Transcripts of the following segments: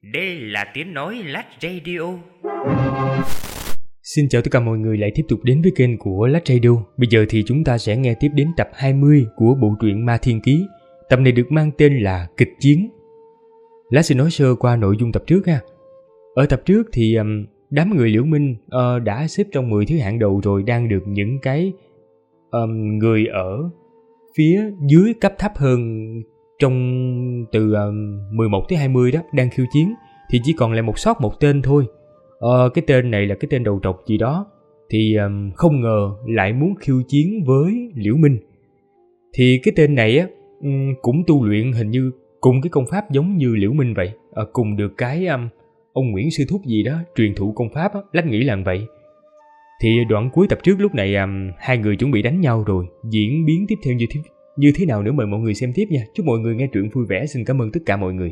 Đây là tiếng nói Lách Radio. Xin chào tất cả mọi người lại tiếp tục đến với kênh của Lách Radio. Bây giờ thì chúng ta sẽ nghe tiếp đến tập 20 của bộ truyện Ma Thiên Ký. Tập này được mang tên là Kịch Chiến. Lát xin nói sơ qua nội dung tập trước ha. Ở tập trước thì đám người Liễu Minh đã xếp trong 10 thứ hạng đầu rồi, đang được những cái người ở phía dưới cấp thấp hơn trong từ 11 tới 20 đó đang khiêu chiến, thì chỉ còn lại sót một tên thôi. Cái tên này là cái tên đầu trọc gì đó, thì không ngờ lại muốn khiêu chiến với Liễu Minh. Thì cái tên này á cũng tu luyện hình như cùng cái công pháp giống như Liễu Minh vậy, cùng được cái ông Nguyễn Sư Thúc gì đó truyền thụ công pháp á, Lách nghĩ là vậy. Thì đoạn cuối tập trước lúc này hai người chuẩn bị đánh nhau rồi, diễn biến tiếp theo như thế nào nữa mời mọi người xem tiếp nha. Chúc mọi người nghe truyện vui vẻ, xin cảm ơn tất cả mọi người.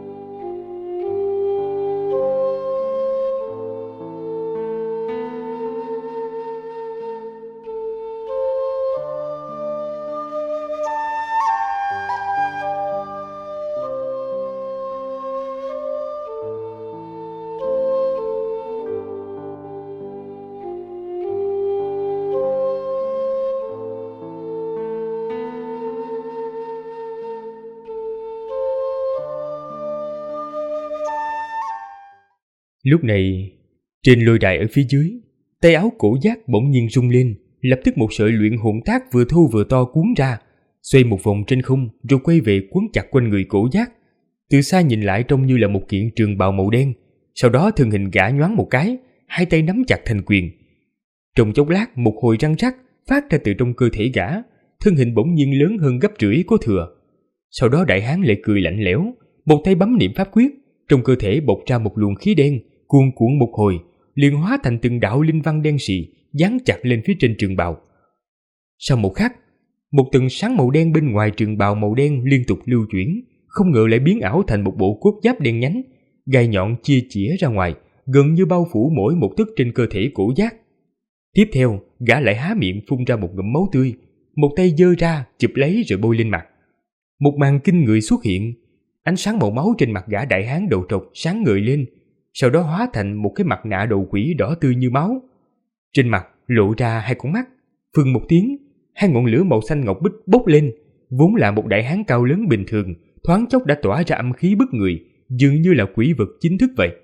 Lúc này, trên lôi đài ở phía dưới, tay áo cổ giác bỗng nhiên rung lên, lập tức một sợi luyện hồn thác vừa thô vừa to cuốn ra, xoay một vòng trên không rồi quay về quấn chặt quanh người cổ giác. Từ xa nhìn lại trông như là một kiện trường bào màu đen, sau đó thân hình gã nhoáng một cái, hai tay nắm chặt thành quyền. Trong chốc lát một hồi răng rắc phát ra từ trong cơ thể gã, thân hình bỗng nhiên lớn hơn gấp rưỡi có thừa. Sau đó đại hán lại cười lạnh lẽo, một tay bấm niệm pháp quyết, trong cơ thể bộc ra một luồng khí đen, cuồn cuộn một hồi, liền hóa thành từng đạo linh văn đen sì dán chặt lên phía trên trường bào. Sau một khắc, một tầng sáng màu đen bên ngoài trường bào màu đen liên tục lưu chuyển, không ngờ lại biến ảo thành một bộ cốt giáp đen nhánh, gai nhọn chia chĩa ra ngoài, gần như bao phủ mỗi một tấc trên cơ thể cổ giác. Tiếp theo, gã lại há miệng phun ra một ngụm máu tươi, một tay giơ ra chụp lấy rồi bôi lên mặt. Một màn kinh người xuất hiện, ánh sáng màu máu trên mặt gã đại hán đầu trọc sáng ngời lên, sau đó hóa thành một cái mặt nạ đầu quỷ đỏ tươi như máu. Trên mặt lộ ra hai con mắt, phừng một tiếng, hai ngọn lửa màu xanh ngọc bích bốc lên, vốn là một đại hán cao lớn bình thường, thoáng chốc đã tỏa ra âm khí bức người, dường như là quỷ vật chính thức vậy.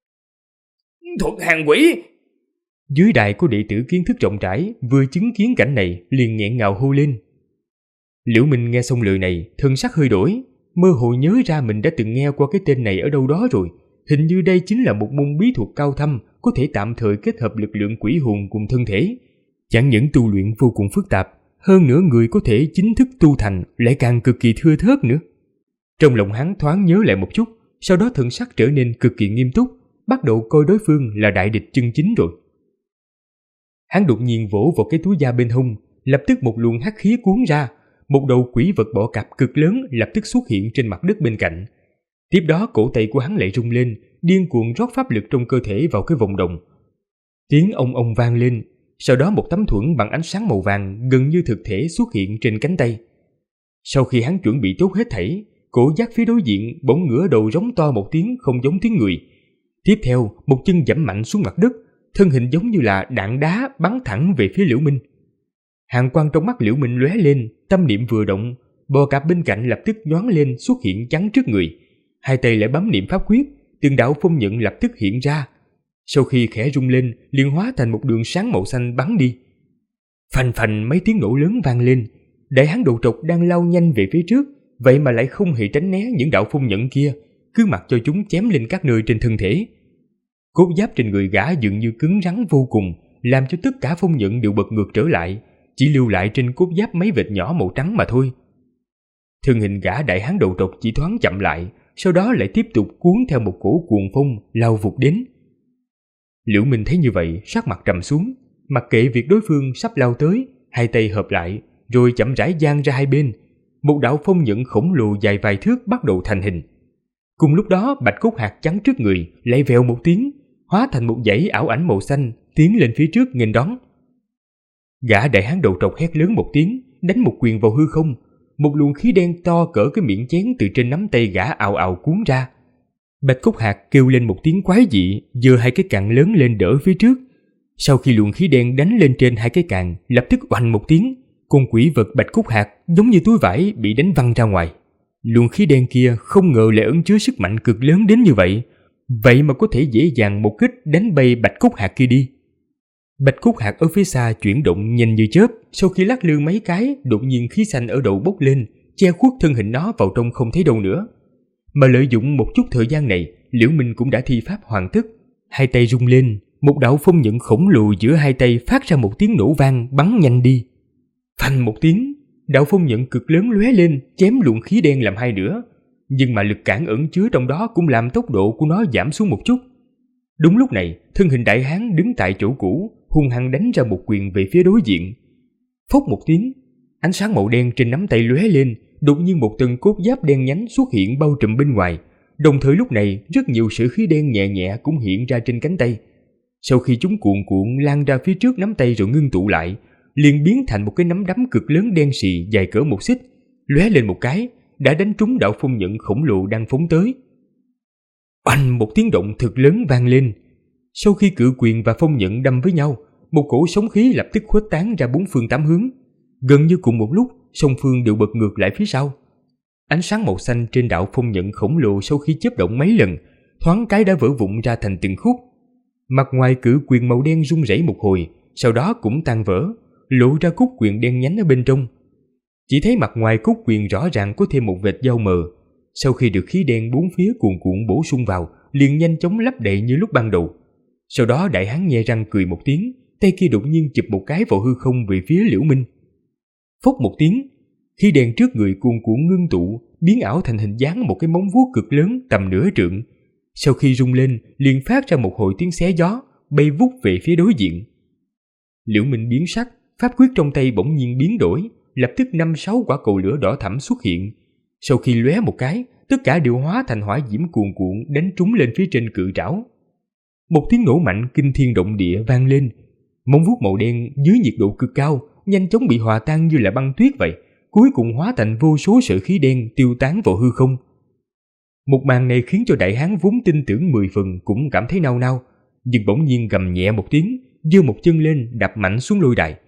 Thuật hàng quỷ! Dưới đài có đệ tử kiến thức rộng rãi, vừa chứng kiến cảnh này liền nghẹn ngào hô lên. Liễu Minh nghe xong lời này, thân sắc hơi đổi, mơ hồ nhớ ra mình đã từng nghe qua cái tên này ở đâu đó rồi. Hình như đây chính là một môn bí thuật cao thâm, có thể tạm thời kết hợp lực lượng quỷ hồn cùng thân thể. Chẳng những tu luyện vô cùng phức tạp, hơn nữa người có thể chính thức tu thành lại càng cực kỳ thưa thớt nữa. Trong lòng hắn thoáng nhớ lại một chút, sau đó thần sắc trở nên cực kỳ nghiêm túc, bắt đầu coi đối phương là đại địch chân chính rồi. Hắn đột nhiên vỗ vào cái túi da bên hông, lập tức một luồng hắc khí cuốn ra, một đầu quỷ vật bọ cạp cực lớn lập tức xuất hiện trên mặt đất bên cạnh. Tiếp đó cổ tay của hắn lại rung lên, điên cuồng rót pháp lực trong cơ thể vào cái vòng đồng. Tiếng ông ông vang lên, sau đó một tấm thuẫn bằng ánh sáng màu vàng gần như thực thể xuất hiện trên cánh tay. Sau khi hắn chuẩn bị tốt hết thảy, cổ giác phía đối diện bỗng ngửa đầu rống to một tiếng không giống tiếng người. Tiếp theo, một chân giẫm mạnh xuống mặt đất, thân hình giống như là đạn đá bắn thẳng về phía Liễu Minh. Hàn quang trong mắt Liễu Minh lóe lên, tâm niệm vừa động, bò cạp bên cạnh lập tức nhoáng lên xuất hiện chắn trước người. Hai tay lại bấm niệm pháp quyết, từng đạo phong nhận lập tức hiện ra. Sau khi khẽ rung lên, liền hóa thành một đường sáng màu xanh bắn đi. Phành phành mấy tiếng nổ lớn vang lên, đại hán đầu trọc đang lao nhanh về phía trước, vậy mà lại không hề tránh né những đạo phong nhận kia, cứ mặc cho chúng chém lên các nơi trên thân thể. Cốt giáp trên người gã dường như cứng rắn vô cùng, làm cho tất cả phong nhận đều bật ngược trở lại, chỉ lưu lại trên cốt giáp mấy vệt nhỏ màu trắng mà thôi. Thân hình gã đại hán đầu trọc chỉ thoáng chậm lại, sau đó lại tiếp tục cuốn theo một cổ cuồng phong lao vụt đến. Liễu Minh thấy như vậy, sắc mặt trầm xuống, mặc kệ việc đối phương sắp lao tới, hai tay hợp lại, rồi chậm rãi dang ra hai bên. Một đạo phong nhận khổng lồ dài vài thước bắt đầu thành hình. Cùng lúc đó, bạch cốt hạt chắn trước người lại vèo một tiếng, hóa thành một dãy ảo ảnh màu xanh tiến lên phía trước nghênh đón. Gã đại hán đầu trọc hét lớn một tiếng, đánh một quyền vào hư không. Một luồng khí đen to cỡ cái miệng chén từ trên nắm tay gã ào ào cuốn ra. Bạch Cốt Hạc kêu lên một tiếng quái dị, giơ hai cái càn lớn lên đỡ phía trước. Sau khi luồng khí đen đánh lên trên hai cái càn, lập tức oanh một tiếng, con quỷ vật Bạch Cốt Hạc giống như túi vải bị đánh văng ra ngoài. Luồng khí đen kia không ngờ lại ẩn chứa sức mạnh cực lớn đến như vậy, vậy mà có thể dễ dàng một kích đánh bay Bạch Cốt Hạc kia đi. Bạch Cốt Hạc ở phía xa chuyển động nhanh như chớp, sau khi lắc lư mấy cái, đột nhiên khí xanh ở đầu bốc lên, che khuất thân hình nó vào trong không thấy đâu nữa. Mà lợi dụng một chút thời gian này, Liễu Minh cũng đã thi pháp hoàn tất. Hai tay rung lên, một đạo phong nhận khổng lồ giữa hai tay phát ra một tiếng nổ vang bắn nhanh đi. Phanh một tiếng, đạo phong nhận cực lớn lóe lên, chém luồng khí đen làm hai nửa. Nhưng mà lực cản ẩn chứa trong đó cũng làm tốc độ của nó giảm xuống một chút. Đúng lúc này, thân hình đại hán đứng tại chỗ cũ, hung hăng đánh ra một quyền về phía đối diện. Phốc một tiếng, ánh sáng màu đen trên nắm tay lóe lên, đột nhiên một tầng cốt giáp đen nhánh xuất hiện bao trùm bên ngoài. Đồng thời lúc này, rất nhiều sợi khí đen nhẹ nhẹ cũng hiện ra trên cánh tay. Sau khi chúng cuộn cuộn lan ra phía trước nắm tay rồi ngưng tụ lại, liền biến thành một cái nắm đấm cực lớn đen xì dài cỡ một xích, lóe lên một cái, đã đánh trúng đạo phong nhận khổng lồ đang phóng tới. Oanh một tiếng động thực lớn vang lên. Sau khi cự quyền và phong nhận đâm với nhau, một cổ sóng khí lập tức khuếch tán ra bốn phương tám hướng. Gần như cùng một lúc, song phương đều bật ngược lại phía sau. Ánh sáng màu xanh trên đạo phong nhận khổng lồ sau khi chớp động mấy lần, thoáng cái đã vỡ vụn ra thành từng khúc. Mặt ngoài cự quyền màu đen rung rẩy một hồi, sau đó cũng tan vỡ, lộ ra cốt quyền đen nhánh ở bên trong. Chỉ thấy mặt ngoài cốt quyền rõ ràng có thêm một vệt dao mờ. Sau khi được khí đen bốn phía cuồn cuộn bổ sung vào, liền nhanh chóng lấp đầy như lúc ban đầu. Sau đó đại hán nhe răng cười một tiếng, tay kia đột nhiên chụp một cái vào hư không về phía Liễu Minh. Phốc một tiếng, khí đen trước người cuồn cuộn ngưng tụ, biến ảo thành hình dáng một cái móng vuốt cực lớn tầm nửa trượng. Sau khi rung lên, liền phát ra một hồi tiếng xé gió, bay vút về phía đối diện. Liễu Minh biến sắc, pháp quyết trong tay bỗng nhiên biến đổi, lập tức 5-6 quả cầu lửa đỏ thẫm xuất hiện. Sau khi lóe một cái, tất cả đều hóa thành hỏa diễm cuồn cuộn đánh trúng lên phía trên cự trảo. Một tiếng nổ mạnh kinh thiên động địa vang lên. Móng vuốt màu đen dưới nhiệt độ cực cao nhanh chóng bị hòa tan như là băng tuyết vậy, cuối cùng hóa thành vô số sợi khí đen tiêu tán vào hư không. Một màn này khiến cho đại hán vốn tin tưởng 10 phần cũng cảm thấy nao nao, nhưng bỗng nhiên gầm nhẹ một tiếng, giơ một chân lên đạp mạnh xuống lôi đài.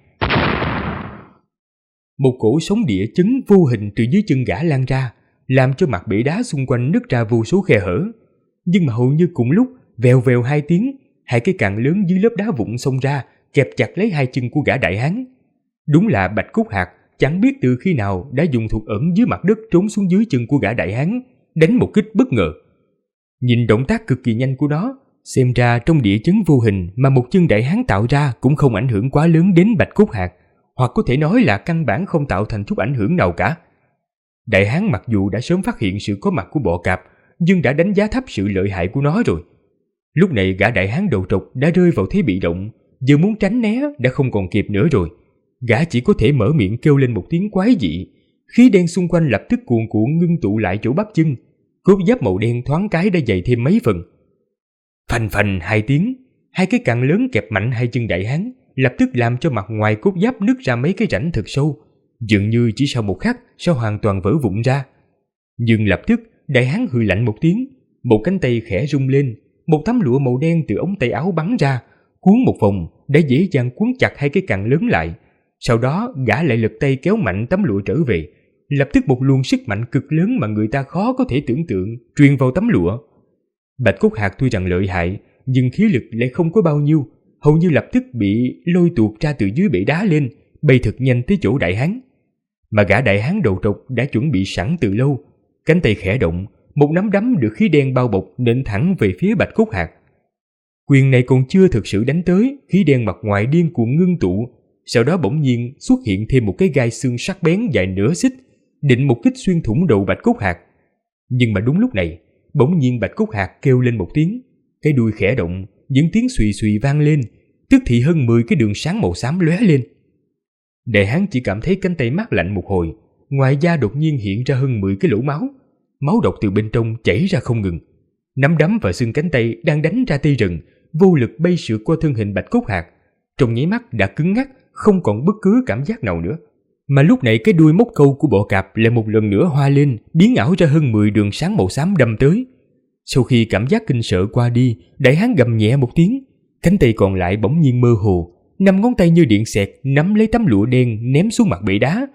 Một cổ sóng địa chấn vô hình từ dưới chân gã lan ra, làm cho mặt bể đá xung quanh nứt ra vô số khe hở. Nhưng mà hầu như cùng lúc, vèo vèo hai tiếng, hai cái càn lớn dưới lớp đá vụn xông ra, kẹp chặt lấy hai chân của gã đại hán. Đúng là Bạch Cốt Hạc chẳng biết từ khi nào đã dùng thuật ẩn dưới mặt đất trốn xuống dưới chân của gã đại hán, đánh một kích bất ngờ. Nhìn động tác cực kỳ nhanh của nó, xem ra trong địa chấn vô hình mà một chân đại hán tạo ra cũng không ảnh hưởng quá lớn đến Bạch Cốt Hạc, hoặc có thể nói là căn bản không tạo thành chút ảnh hưởng nào cả. Đại hán mặc dù đã sớm phát hiện sự có mặt của bọ cạp, nhưng đã đánh giá thấp sự lợi hại của nó rồi. Lúc này gã đại hán đầu trọc đã rơi vào thế bị động, giờ muốn tránh né đã không còn kịp nữa rồi. Gã chỉ có thể mở miệng kêu lên một tiếng quái dị, khí đen xung quanh lập tức cuồn cuộn ngưng tụ lại chỗ bắp chân, cốt giáp màu đen thoáng cái đã dày thêm mấy phần. Phành phành hai tiếng, hai cái càn lớn kẹp mạnh hai chân đại hán, lập tức làm cho mặt ngoài cốt giáp nứt ra mấy cái rãnh thật sâu, dường như chỉ sau một khắc sẽ hoàn toàn vỡ vụn ra. Nhưng lập tức đại hán hừ lạnh một tiếng, một cánh tay khẽ rung lên, một tấm lụa màu đen từ ống tay áo bắn ra, cuốn một vòng đã dễ dàng cuốn chặt hai cái càn lớn lại. Sau đó gã lại lật tay kéo mạnh tấm lụa trở về, lập tức một luồng sức mạnh cực lớn mà người ta khó có thể tưởng tượng truyền vào tấm lụa. Bạch Cốt Hạc tuy rằng lợi hại, nhưng khí lực lại không có bao nhiêu, hầu như lập tức bị lôi tuột ra từ dưới bể đá lên, bay thật nhanh tới chỗ đại hán. Mà gã đại hán đầu trọc đã chuẩn bị sẵn từ lâu, cánh tay khẽ động, một nắm đấm được khí đen bao bọc nện thẳng về phía Bạch Cốt Hạc. Quyền này còn chưa thực sự đánh tới, khí đen mặt ngoài điên cuồng ngưng tụ, sau đó bỗng nhiên xuất hiện thêm một cái gai xương sắc bén dài nửa xích, định một kích xuyên thủng đầu Bạch Cốt Hạc. Nhưng mà đúng lúc này, bỗng nhiên Bạch Cốt Hạc kêu lên một tiếng, cái đuôi khẽ động, những tiếng xùy xùy vang lên, tức thì hơn 10 cái đường sáng màu xám lóe lên. Đại hán chỉ cảm thấy cánh tay mát lạnh một hồi, ngoài da đột nhiên hiện ra hơn 10 cái lỗ máu, máu độc từ bên trong chảy ra không ngừng. Nắm đấm và xương cánh tay đang đánh ra tê rần, vô lực bay sượt qua thân hình Bạch Cốt Hạc, trong nháy mắt đã cứng ngắc, không còn bất cứ cảm giác nào nữa. Mà lúc này cái đuôi móc câu của bọ cạp lại một lần nữa hoa lên, biến ảo ra hơn 10 đường sáng màu xám đâm tới. Sau khi cảm giác kinh sợ qua đi, đại hán gầm nhẹ một tiếng, cánh tay còn lại bỗng nhiên mơ hồ, 5 ngón tay như điện xẹt nắm lấy tấm lụa đen ném xuống mặt bệ đá.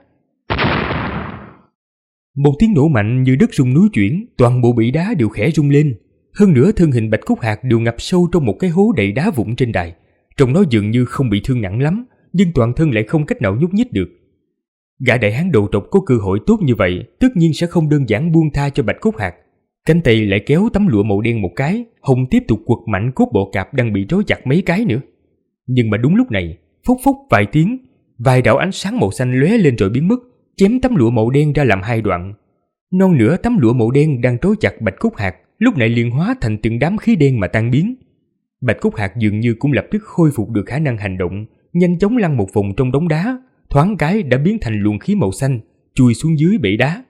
Một tiếng nổ mạnh như đất rung núi chuyển, toàn bộ bệ đá đều khẽ rung lên. Hơn nữa thân hình Bạch Cốt Hạc đều ngập sâu trong một cái hố đầy đá vụn trên đài. Trông nó dường như không bị thương nặng lắm, nhưng toàn thân lại không cách nào nhúc nhích được. Gã đại hán đầu trọc có cơ hội tốt như vậy, tất nhiên sẽ không đơn giản buông tha cho Bạch Cốt Hạc. Cánh tay lại kéo tấm lụa màu đen một cái, Hùng tiếp tục quật mạnh cốt bọ cạp đang bị trói chặt mấy cái nữa. Nhưng mà đúng lúc này, phốc phốc vài tiếng, vài đạo ánh sáng màu xanh lóe lên rồi biến mất, chém tấm lụa màu đen ra làm 2 đoạn. Non nửa tấm lụa màu đen đang trói chặt Bạch Cốt Hạc lúc này liền hóa thành từng đám khí đen mà tan biến. Bạch Cốt Hạc dường như cũng lập tức khôi phục được khả năng hành động, nhanh chóng lăn một vòng trong đống đá, thoáng cái đã biến thành luồng khí màu xanh, chui xuống dưới bể đá.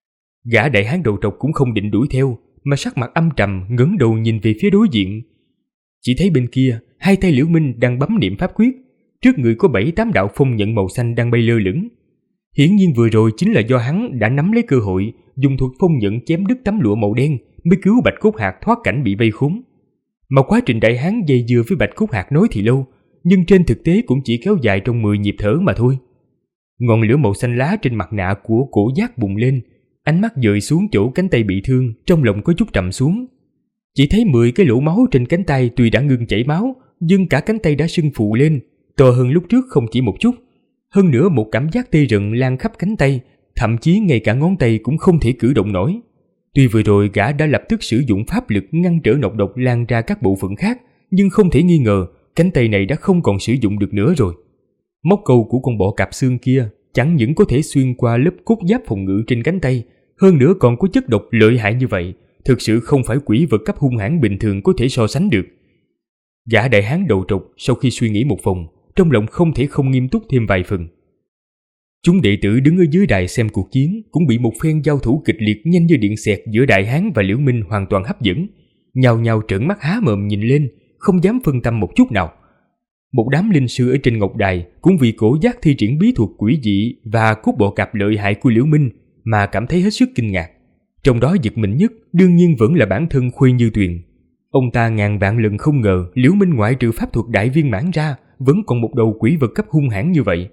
Gã đại hán đầu trọc cũng không định đuổi theo, mà sắc mặt âm trầm ngẩng đầu nhìn về phía đối diện. Chỉ thấy bên kia, 2 tay Liễu Minh đang bấm niệm pháp quyết, trước người có 7-8 đạo phong nhận màu xanh đang bay lơ lửng. Hiển nhiên vừa rồi chính là do hắn đã nắm lấy cơ hội, dùng thuật phong nhận chém đứt tấm lụa màu đen mới cứu Bạch Cốt Hạc thoát cảnh bị vây khốn. Mà quá trình đại hán dây dưa với Bạch Cốt Hạc nói thì lâu, nhưng trên thực tế cũng chỉ kéo dài trong 10 nhịp thở mà thôi. Ngọn lửa màu xanh lá trên mặt nạ của Cổ Giác bùng lên, ánh mắt dời xuống chỗ cánh tay bị thương, trong lòng có chút trầm xuống. Chỉ thấy 10 cái lỗ máu trên cánh tay tuy đã ngừng chảy máu, nhưng cả cánh tay đã sưng phù lên, to hơn lúc trước không chỉ một chút. Hơn nữa một cảm giác tê rần lan khắp cánh tay, thậm chí ngay cả ngón tay cũng không thể cử động nổi. Tuy vừa rồi gã đã lập tức sử dụng pháp lực ngăn trở nọc độc lan ra các bộ phận khác, nhưng không thể nghi ngờ cánh tay này đã không còn sử dụng được nữa rồi. Móc câu của con bọ cạp xương kia chẳng những có thể xuyên qua lớp cốt giáp phòng ngự trên cánh tay, hơn nữa còn có chất độc lợi hại như vậy, thực sự không phải quỷ vật cấp hung hãn bình thường có thể so sánh được. Gã đại hán đầu trọc sau khi suy nghĩ một vòng, trong lòng không thể không nghiêm túc thêm vài phần. Chúng đệ tử đứng ở dưới đài xem cuộc chiến cũng bị một phen giao thủ kịch liệt nhanh như điện xẹt giữa đại hán và Liễu Minh hoàn toàn hấp dẫn, nhao nhao trợn mắt há mồm nhìn lên, không dám phân tâm một chút nào. Một đám linh sư ở trên ngọc đài cũng vì Cổ Giác thi triển bí thuật quỷ dị và cốt bọ cạp lợi hại của Liễu Minh mà cảm thấy hết sức kinh ngạc. Trong đó giật mình nhất đương nhiên vẫn là bản thân Khuê Như Tuyền. Ông ta ngàn vạn lần không ngờ Liễu Minh ngoại trừ pháp thuật đại viên mãn ra vẫn còn một đầu quỷ vật cấp hung hãn như vậy.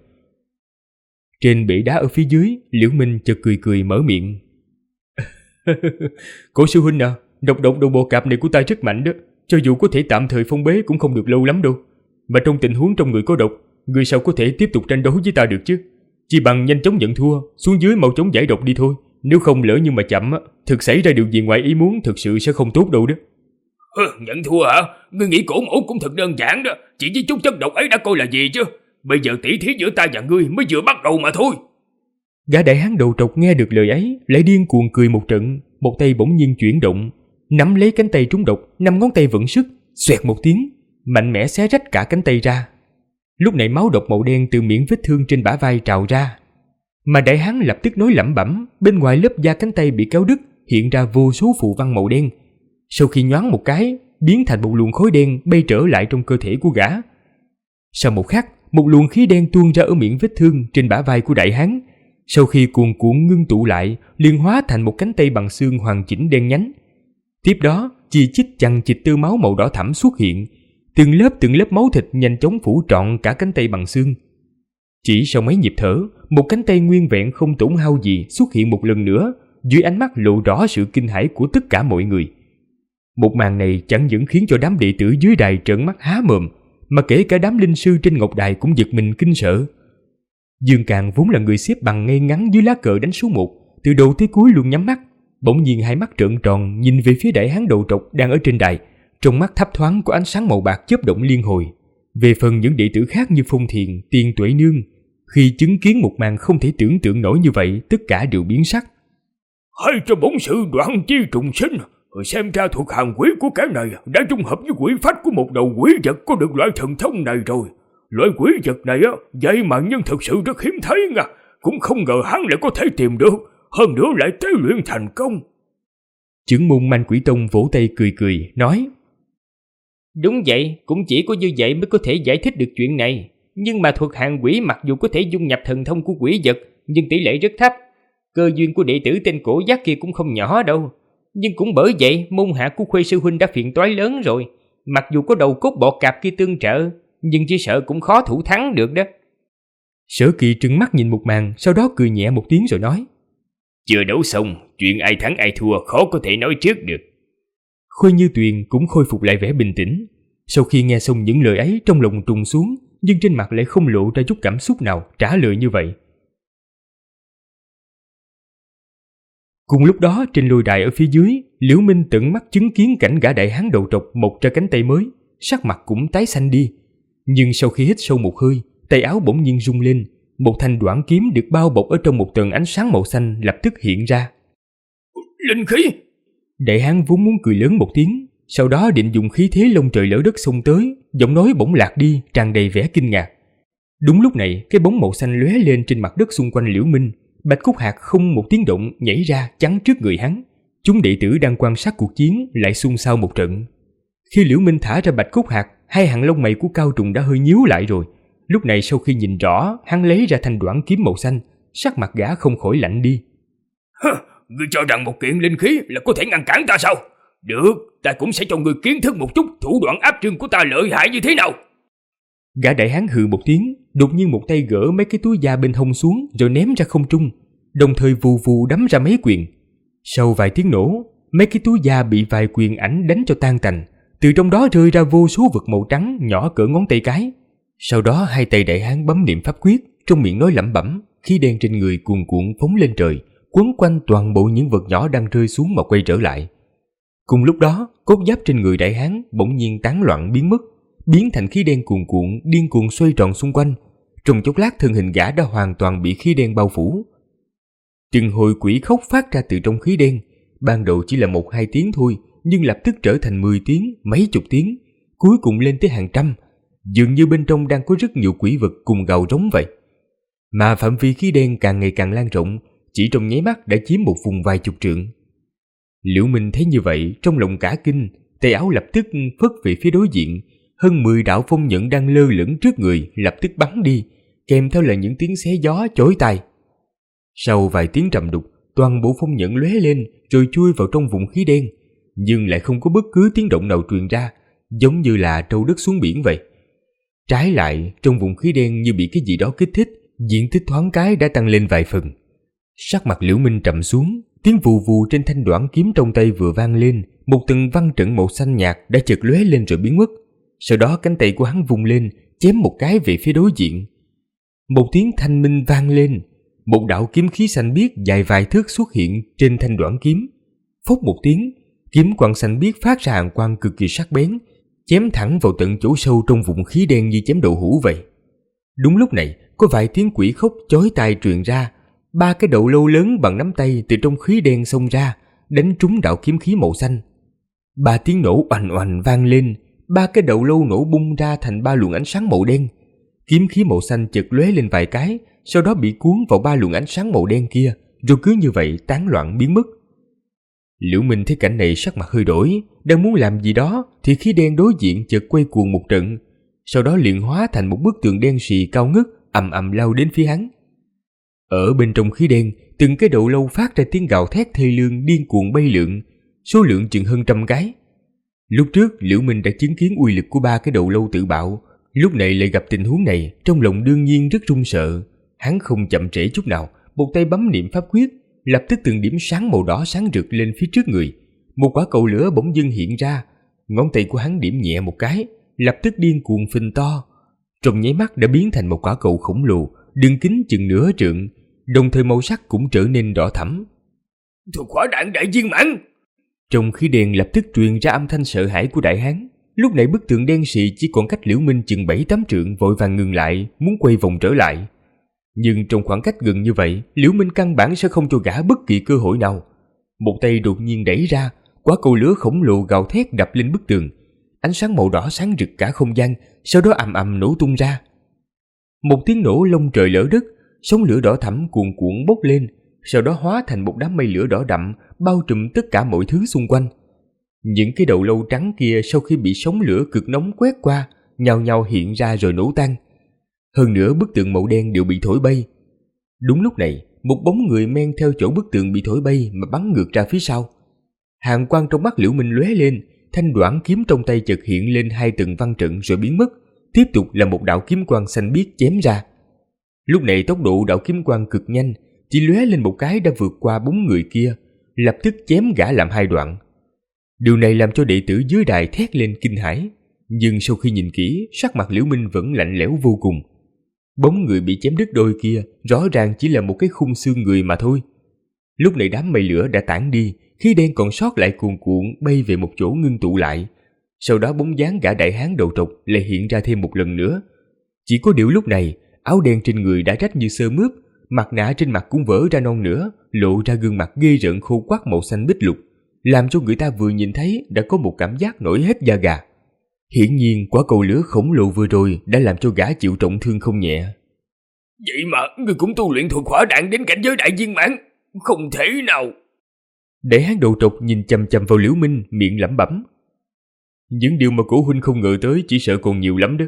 Trên bể đá ở phía dưới, Liễu Minh chợt cười cười mở miệng. Cổ sư huynh à, độc đầu bọ cạp này của ta rất mạnh đó, cho dù có thể tạm thời phong bế cũng không được lâu lắm đâu. Mà trong tình huống trong người có độc, người sao có thể tiếp tục tranh đấu với ta được chứ? Chỉ bằng nhanh chóng nhận thua, xuống dưới mau chóng giải độc đi thôi. Nếu không lỡ như mà chậm, thực xảy ra điều gì ngoài ý muốn thực sự sẽ không tốt đâu đó. Nhận thua hả? Ngươi nghĩ cổ mẫu cũng thật đơn giản đó, chỉ với chút chất độc ấy đã coi là gì chứ? Bây giờ tỷ thí giữa ta và ngươi mới vừa bắt đầu mà thôi. Gã đại hán đầu trọc nghe được lời ấy, lại điên cuồng cười một trận, một tay bỗng nhiên chuyển động, nắm lấy cánh tay trúng độc, 5 ngón tay vận sức, xoẹt một tiếng, mạnh mẽ xé rách cả cánh tay ra. Lúc này máu độc màu đen từ miệng vết thương trên bả vai trào ra, mà đại hán lập tức nói lẩm bẩm, bên ngoài lớp da cánh tay bị kéo đứt hiện ra vô số phù văn màu đen. Sau khi nhoáng một cái, biến thành một luồng khói đen bay trở lại trong cơ thể của gã. Sau một khắc, một luồng khí đen tuôn ra ở miệng vết thương trên bả vai của đại hán. Sau khi cuồn cuộn ngưng tụ lại, liền hóa thành một cánh tay bằng xương hoàn chỉnh đen nhánh. Tiếp đó, chi chít chằng chịt tơ máu màu đỏ thẫm xuất hiện, từng lớp máu thịt nhanh chóng phủ trọn cả cánh tay bằng xương. Chỉ sau mấy nhịp thở, một cánh tay nguyên vẹn không tổn hao gì xuất hiện một lần nữa, dưới ánh mắt lộ rõ sự kinh hãi của tất cả mọi người. Một màn này chẳng những khiến cho đám đệ tử dưới đài trợn mắt há mồm, mà kể cả đám linh sư trên ngọc đài cũng giật mình kinh sợ. Dương Càn vốn là người xếp bằng ngay ngắn dưới lá cờ đánh số 1, từ đầu tới cuối luôn nhắm mắt, bỗng nhiên hai mắt trợn tròn nhìn về phía đại hán đầu trọc đang ở trên đài, trong mắt thấp thoáng có ánh sáng màu bạc chớp động liên hồi. Về phần những đệ tử khác như Phong Thiền, Tiên Tuệ Nương, khi chứng kiến một màn không thể tưởng tượng nổi như vậy, tất cả đều biến sắc. Hay cho bổn sự đoạn chi trùng sinh, xem ra thuộc hàng quỷ của kẻ này đã trung hợp với quỷ phách của một đầu quỷ vật có được loại thần thông này rồi. Loại quỷ vật này vậy mà nhân thực sự rất hiếm thấy nha, cũng không ngờ hắn lại có thể tìm được, hơn nữa lại tế luyện thành công. Trưởng môn Manh Quỷ Tông vỗ tay cười cười, nói: Đúng vậy, cũng chỉ có như vậy mới có thể giải thích được chuyện này. Nhưng mà thuật hàng quỷ mặc dù có thể dung nhập thần thông của quỷ vật, nhưng tỷ lệ rất thấp. Cơ duyên của đệ tử tên Cổ Giác kia cũng không nhỏ đâu. Nhưng cũng bởi vậy môn hạ của Khuê sư huynh đã phiền toái lớn rồi. Mặc dù có đầu cốt bọ cạp kia tương trợ, nhưng chỉ sợ cũng khó thủ thắng được đó. Sở Kỳ trừng mắt nhìn một màn, sau đó cười nhẹ một tiếng rồi nói: Chưa đấu xong, chuyện ai thắng ai thua khó có thể nói trước được. Khuê Như Tuyền cũng khôi phục lại vẻ bình tĩnh. Sau khi nghe xong những lời ấy, trong lòng trùng xuống, nhưng trên mặt lại không lộ ra chút cảm xúc nào trả lời như vậy. Cùng lúc đó, trên lôi đài ở phía dưới, Liễu Minh tận mắt chứng kiến cảnh gã đại hán đầu trọc mọc ra cánh tay mới, sắc mặt cũng tái xanh đi. Nhưng sau khi hít sâu một hơi, tay áo bỗng nhiên rung lên, một thanh đoản kiếm được bao bọc ở trong một tầng ánh sáng màu xanh lập tức hiện ra. Linh khí! Đại hán vốn muốn cười lớn một tiếng, sau đó định dùng khí thế lông trời lỡ đất xông tới, giọng nói bỗng lạc đi, tràn đầy vẻ kinh ngạc. Đúng lúc này, cái bóng màu xanh lóe lên trên mặt đất xung quanh Liễu Minh. Bạch Cúc Hạc không một tiếng động nhảy ra chắn trước người hắn. Chúng đệ tử đang quan sát cuộc chiến lại xôn xao một trận. Khi Liễu Minh thả ra Bạch Cúc Hạc, hai hàng lông mày của Cao Trùng đã hơi nhíu lại rồi. Lúc này sau khi nhìn rõ, hắn lấy ra thanh đoản kiếm màu xanh, sắc mặt gã không khỏi lạnh đi. Ngươi cho rằng một kiện linh khí là có thể ngăn cản ta sao? Được, ta cũng sẽ cho ngươi kiến thức một chút thủ đoạn áp trương của ta lợi hại như thế nào. Gã đại hán hừ một tiếng, đột nhiên một tay gỡ mấy cái túi da bên hông xuống rồi ném ra không trung, đồng thời vù vù đấm ra mấy quyền. Sau vài tiếng nổ, mấy cái túi da bị vài quyền ảnh đánh cho tan tành, từ trong đó rơi ra vô số vật màu trắng nhỏ cỡ ngón tay cái. Sau đó hai tay đại hán bấm niệm pháp quyết, trong miệng nói lẩm bẩm, khí đen trên người cuồn cuộn phóng lên trời, quấn quanh toàn bộ những vật nhỏ đang rơi xuống mà quay trở lại. Cùng lúc đó, cốt giáp trên người đại hán bỗng nhiên tán loạn biến mất, biến thành khí đen cuồn cuộn điên cuồng xoay tròn xung quanh. Trong chốc lát thân hình gã đã hoàn toàn bị khí đen bao phủ. Từng hồi quỷ khóc phát ra từ trong khí đen, ban đầu chỉ là 1-2 tiếng thôi, nhưng lập tức trở thành 10 tiếng, mấy chục tiếng, cuối cùng lên tới hàng trăm, dường như bên trong đang có rất nhiều quỷ vật cùng gào rống vậy. Mà phạm vi khí đen càng ngày càng lan rộng, chỉ trong nháy mắt đã chiếm một vùng vài chục trượng. Liễu Minh thấy như vậy, trong lòng cả kinh, tay áo lập tức phất về phía đối diện. Hơn 10 đạo phong nhận đang lơ lửng trước người lập tức bắn đi, kèm theo là những tiếng xé gió chói tai. Sau vài tiếng trầm đục, toàn bộ phong nhận lóe lên rồi chui vào trong vùng khí đen, nhưng lại không có bất cứ tiếng động nào truyền ra, giống như là trâu đất xuống biển vậy. Trái lại, trong vùng khí đen như bị cái gì đó kích thích, diện tích thoáng cái đã tăng lên vài phần. Sắc mặt Liễu Minh trầm xuống, tiếng vù vù trên thanh đoản kiếm trong tay vừa vang lên, một từng văn trận màu xanh nhạt đã chợt lóe lên rồi biến mất. Sau đó cánh tay của hắn vung lên, chém một cái về phía đối diện. Một tiếng thanh minh vang lên, một đạo kiếm khí xanh biếc dài vài thước xuất hiện trên thanh đoản kiếm. Phốc một tiếng, kiếm quang xanh biếc phát ra hàn quang cực kỳ sắc bén, chém thẳng vào tận chỗ sâu trong vùng khí đen như chém đậu hũ vậy. Đúng lúc này, có vài tiếng quỷ khóc chói tai truyền ra. 3 cái đầu lâu lớn bằng nắm tay từ trong khí đen xông ra, đánh trúng đạo kiếm khí màu xanh. 3 tiếng nổ oành oành vang lên, 3 cái đầu lâu nổ bung ra thành 3 luồng ánh sáng màu đen. Kiếm khí màu xanh chợt lóe lên vài cái, sau đó bị cuốn vào 3 luồng ánh sáng màu đen kia, rồi cứ như vậy tán loạn biến mất. Liễu Minh thấy cảnh này sắc mặt hơi đổi, đang muốn làm gì đó thì khí đen đối diện chợt quay cuồng một trận, sau đó liền hóa thành một bức tường đen sì cao ngất, ầm ầm lao đến phía hắn. Ở bên trong khí đen, từng cái đầu lâu phát ra tiếng gào thét thê lương điên cuồng bay lượn, số lượng chừng hơn 100 cái. Lúc trước Liễu Minh đã chứng kiến uy lực của 3 cái đầu lâu tự bạo, lúc này lại gặp tình huống này, trong lòng đương nhiên rất run sợ. Hắn không chậm trễ chút nào, một tay bấm niệm pháp quyết, lập tức từng điểm sáng màu đỏ sáng rực lên phía trước người. Một quả cầu lửa bỗng dưng hiện ra, ngón tay của hắn điểm nhẹ một cái, lập tức điên cuồng phình to, trong nháy mắt đã biến thành một quả cầu khổng lồ, đường kính chừng nửa trượng, đồng thời màu sắc cũng trở nên đỏ thẫm. Thuộc hỏa đạn đại viên mãn! Trong khí đen lập tức truyền ra âm thanh sợ hãi của đại hán. Lúc này bức tường đen sì chỉ còn cách Liễu Minh chừng 7-8 trượng, vội vàng ngừng lại, muốn quay vòng trở lại. Nhưng trong khoảng cách gần như vậy, Liễu Minh căn bản sẽ không cho gã bất kỳ cơ hội nào. Một tay đột nhiên đẩy ra, quả cầu lửa khổng lồ gào thét đập lên bức tường. Ánh sáng màu đỏ sáng rực cả không gian, sau đó ầm ầm nổ tung ra. Một tiếng nổ lông trời lở đất, sóng lửa đỏ thẫm cuồn cuộn bốc lên, sau đó hóa thành một đám mây lửa đỏ đậm, bao trùm tất cả mọi thứ xung quanh. Những cái đầu lâu trắng kia sau khi bị sóng lửa cực nóng quét qua, nhao nhao hiện ra rồi nổ tan. Hơn nữa bức tường màu đen đều bị thổi bay. Đúng lúc này, một bóng người men theo chỗ bức tường bị thổi bay mà bắn ngược ra phía sau. Hàn quang trong mắt Liễu Minh lóe lên, thanh đoản kiếm trong tay chợt hiện lên 2 tầng văn trận rồi biến mất, tiếp tục là một đạo kiếm quang xanh biếc chém ra. Lúc này tốc độ đạo kiếm quang cực nhanh, chỉ lóe lên một cái đã vượt qua 4 người kia, lập tức chém gã làm 2 đoạn. Điều này làm cho đệ tử dưới đài thét lên kinh hãi, nhưng sau khi nhìn kỹ, sắc mặt Liễu Minh vẫn lạnh lẽo vô cùng. Bóng người bị chém đứt đôi kia rõ ràng chỉ là một cái khung xương người mà thôi. Lúc này đám mây lửa đã tản đi, khí đen còn sót lại cuồn cuộn bay về một chỗ ngưng tụ lại. Sau đó bóng dáng gã đại hán đầu trọc lại hiện ra thêm một lần nữa. Chỉ có điều lúc này, áo đen trên người đã rách như sơ mướp, mặt nạ trên mặt cũng vỡ ra non nữa, lộ ra gương mặt ghê rợn khô quắt màu xanh bích lục, làm cho người ta vừa nhìn thấy đã có một cảm giác nổi hết da gà. Hiển nhiên quả cầu lửa khổng lồ vừa rồi đã làm cho gã chịu trọng thương không nhẹ. Vậy mà ngươi cũng tu luyện thuật hỏa đạn đến cảnh giới đại viên mãn, không thể nào. Đại hán đầu trọc nhìn chằm chằm vào Liễu Minh, miệng lẩm bẩm. Những điều mà cổ huynh không ngờ tới chỉ sợ còn nhiều lắm đó.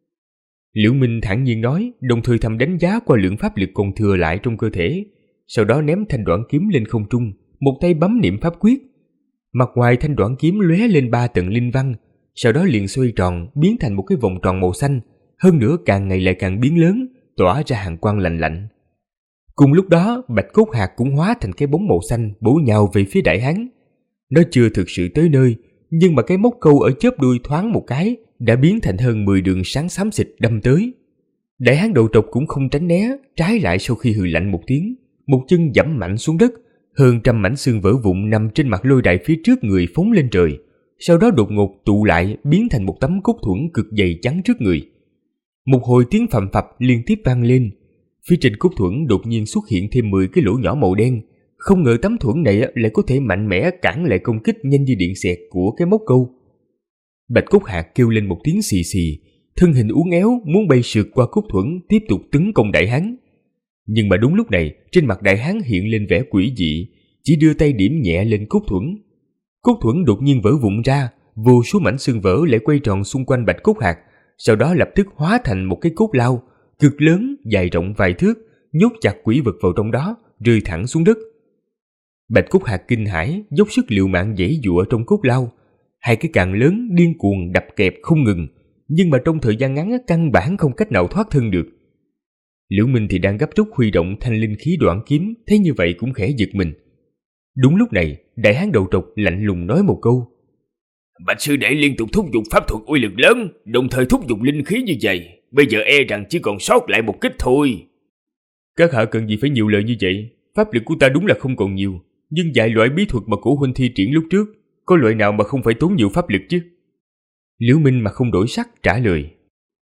Liễu Minh thản nhiên nói, đồng thời thầm đánh giá qua lượng pháp lực còn thừa lại trong cơ thể, sau đó ném thanh đoạn kiếm lên không trung, một tay bấm niệm pháp quyết. Mặt ngoài thanh đoạn kiếm lóe lên 3 tầng linh văn, sau đó liền xoay tròn, biến thành một cái vòng tròn màu xanh, hơn nữa càng ngày lại càng biến lớn, tỏa ra hàn quang lạnh lạnh. Cùng lúc đó, Bạch Cốt Hạc cũng hóa thành cái bóng màu xanh bổ nhào về phía đại hán. Nó chưa thực sự tới nơi, nhưng mà cái móc câu ở chớp đuôi thoáng một cái đã biến thành hơn 10 đường sáng xám xịt đâm tới. Đại hán đầu trọc cũng không tránh né, trái lại sau khi hừ lạnh một tiếng, một chân giẫm mạnh xuống đất, hơn trăm mảnh xương vỡ vụn nằm trên mặt lôi đài phía trước người phóng lên trời, sau đó đột ngột tụ lại biến thành một tấm cốt thuẫn cực dày chắn trước người. Một hồi tiếng phầm phập liên tiếp vang lên, phía trên cốt thuẫn đột nhiên xuất hiện thêm 10 cái lỗ nhỏ màu đen. Không ngờ tấm thuẫn này lại có thể mạnh mẽ cản lại công kích nhanh như điện xẹt của cái móc câu. Bạch Cốt Hạc kêu lên một tiếng xì xì, thân hình uốn éo muốn bay sượt qua cốt thuẫn tiếp tục tấn công đại hán. Nhưng mà đúng lúc này, trên mặt đại hán hiện lên vẻ quỷ dị, chỉ đưa tay điểm nhẹ lên cốt thuẫn. Cốt thuẫn đột nhiên vỡ vụn ra, vô số mảnh xương vỡ lại quay tròn xung quanh Bạch Cốt Hạc, sau đó lập tức hóa thành một cái cốt lao cực lớn, dài rộng vài thước, nhốt chặt quỷ vật vào trong đó, rơi thẳng xuống đất. Bạch Cốt Hạc kinh hãi, dốc sức liều mạng giãy giụa trong cốt lao. 2 cái càng lớn điên cuồng đập kẹp không ngừng, nhưng mà trong thời gian ngắn căn bản không cách nào thoát thân được. Liễu Minh thì đang gấp rút huy động thanh linh khí đoạn kiếm, thấy như vậy cũng khẽ giật mình. Đúng lúc này, đại hán đầu trọc lạnh lùng nói một câu. Bạch sư đệ liên tục thúc giục pháp thuật uy lực lớn, đồng thời thúc giục linh khí như vậy, bây giờ e rằng chỉ còn sót lại một kích thôi. Các hạ cần gì phải nhiều lời như vậy? Pháp lực của ta đúng là không còn nhiều, nhưng vài loại bí thuật mà cổ huynh thi triển lúc trước, có loại nào mà không phải tốn nhiều pháp lực chứ? Liễu Minh mà không đổi sắc trả lời.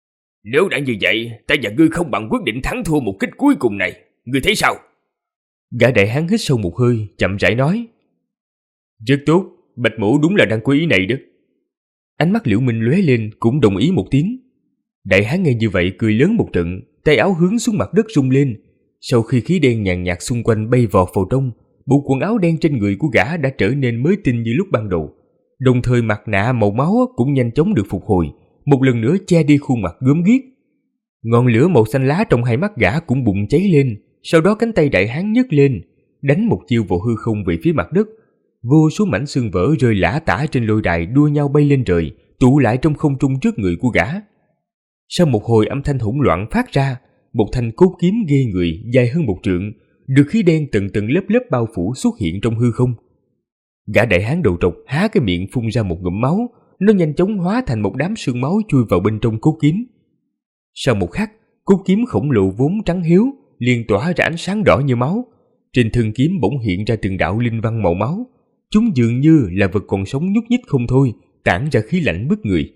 Nếu đã như vậy, ta và ngươi không bằng quyết định thắng thua một kích cuối cùng này, ngươi thấy sao? Gã đại hán hít sâu một hơi, chậm rãi nói. Rất tốt, Bạch Mỗ đúng là đang có ý này đó. Ánh mắt Liễu Minh lóe lên, cũng đồng ý một tiếng. Đại hán nghe như vậy cười lớn một trận, tay áo hướng xuống mặt đất rung lên. Sau khi khí đen nhàn nhạt xung quanh bay vọt vào trong, bộ quần áo đen trên người của gã đã trở nên mới tinh như lúc ban đầu. Đồng thời mặt nạ màu máu cũng nhanh chóng được phục hồi, một lần nữa che đi khuôn mặt gớm ghiếc. Ngọn lửa màu xanh lá trong hai mắt gã cũng bùng cháy lên, sau đó cánh tay đại hán nhấc lên, đánh một chiêu vào hư không về phía mặt đất. Vô số mảnh xương vỡ rơi lả tả trên lôi đài đua nhau bay lên trời, tụ lại trong không trung trước người của gã. Sau một hồi âm thanh hỗn loạn phát ra, một thanh cốt kiếm ghê người dài hơn 1 trượng, được khí đen tầng tầng lớp lớp bao phủ xuất hiện trong hư không. Gã đại hán đầu trọc há cái miệng phun ra một ngụm máu, nó nhanh chóng hóa thành một đám sương máu chui vào bên trong cốt kiếm. Sau một khắc, cốt kiếm khổng lồ vốn trắng hiếu liền tỏa ra ánh sáng đỏ như máu. Trên thân kiếm bỗng hiện ra từng đạo linh văn màu máu, chúng dường như là vật còn sống nhúc nhích không thôi, tản ra khí lạnh bức người.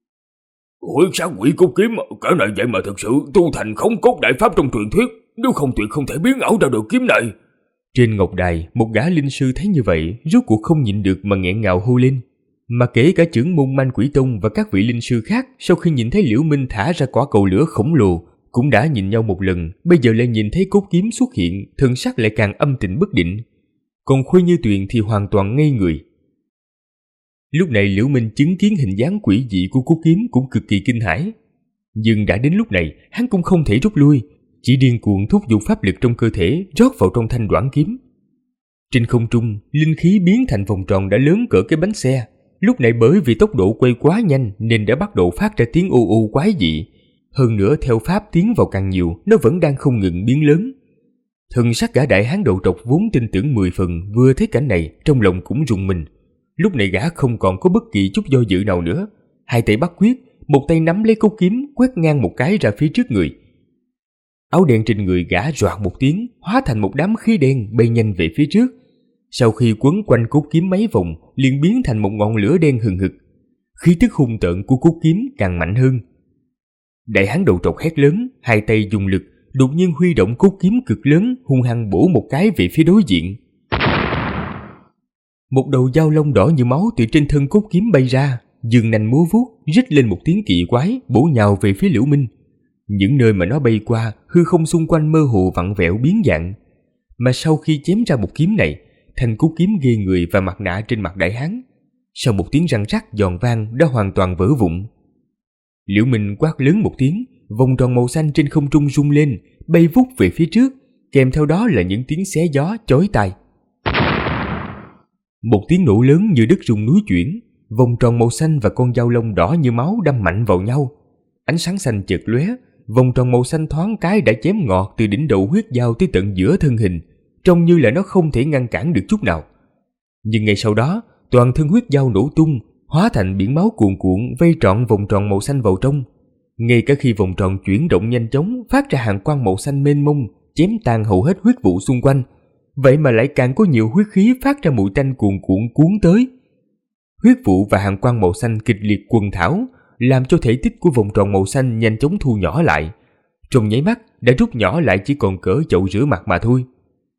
Huyết sát quỷ cốt kiếm, cái này vậy mà thực sự tu thành khống cốt đại pháp trong truyền thuyết, nếu không tuyệt không thể biến ảo ra được kiếm này. Trên ngọc đài, một gã linh sư thấy như vậy, rốt cuộc không nhịn được mà nghẹn ngào hô lên. Mà kể cả trưởng môn Man Quỷ Tông và các vị linh sư khác, sau khi nhìn thấy Liễu Minh thả ra quả cầu lửa khổng lồ, cũng đã nhìn nhau một lần, bây giờ lại nhìn thấy cốt kiếm xuất hiện, thần sắc lại càng âm tình bất định. Còn Khuê Như Tuyền thì hoàn toàn ngây người. Lúc này Liễu Minh chứng kiến hình dáng quỷ dị của cốt kiếm cũng cực kỳ kinh hãi. Nhưng đã đến lúc này, hắn cũng không thể rút lui, chỉ điên cuồng thúc giục pháp lực trong cơ thể rót vào trong thanh đoản kiếm. Trên không trung, linh khí biến thành vòng tròn đã lớn cỡ cái bánh xe. Lúc này bởi vì tốc độ quay quá nhanh nên đã bắt đầu phát ra tiếng u u quái dị. Hơn nữa theo pháp tiến vào càng nhiều, nó vẫn đang không ngừng biến lớn. Thần sắc gã đại hán đầu trọc vốn tin tưởng 10 phần, vừa thấy cảnh này trong lòng cũng rùng mình. Lúc này gã không còn có bất kỳ chút do dự nào nữa, hai tay bắt quyết, một tay nắm lấy cốt kiếm quét ngang một cái ra phía trước người. Áo đen trên người gã roạt một tiếng, hóa thành một đám khí đen bay nhanh về phía trước. Sau khi quấn quanh cốt kiếm mấy vòng, liền biến thành một ngọn lửa đen hừng hực. Khí tức hung tợn của cốt kiếm càng mạnh hơn. Đại hán đầu trọc hét lớn, hai tay dùng lực, đột nhiên huy động cốt kiếm cực lớn, hung hăng bổ một cái về phía đối diện. Một đầu dao long đỏ như máu từ trên thân cốt kiếm bay ra, giương nanh múa vuốt, rít lên một tiếng kỳ quái, bổ nhào về phía Liễu Minh. Những nơi mà nó bay qua, hư không xung quanh mơ hồ vặn vẹo biến dạng. Mà sau khi chém ra một kiếm này, thanh cốt kiếm ghê người và mặt nạ trên mặt đại hán, sau một tiếng răng rắc giòn vang đã hoàn toàn vỡ vụn. Liễu Minh quát lớn một tiếng, vòng tròn màu xanh trên không trung rung lên, bay vút về phía trước, kèm theo đó là những tiếng xé gió chói tai. Một tiếng nổ lớn như đất rung núi chuyển, vòng tròn màu xanh và con dao lông đỏ như máu đâm mạnh vào nhau. Ánh sáng xanh chợt lóe, vòng tròn màu xanh thoáng cái đã chém ngọt từ đỉnh đầu huyết dao tới tận giữa thân hình, trông như là nó không thể ngăn cản được chút nào. Nhưng ngay sau đó, toàn thân huyết dao nổ tung, hóa thành biển máu cuồn cuộn vây trọn vòng tròn màu xanh vào trong. Ngay cả khi vòng tròn chuyển động nhanh chóng, phát ra hàng quang màu xanh mênh mông, chém tan hầu hết huyết vụ xung quanh, vậy mà lại càng có nhiều huyết khí phát ra mùi tanh cuồn cuộn cuốn tới. Huyết vụ và hàng quang màu xanh kịch liệt quần thảo, làm cho thể tích của vòng tròn màu xanh nhanh chóng thu nhỏ lại. Trong nháy mắt đã rút nhỏ lại chỉ còn cỡ chậu rửa mặt mà thôi.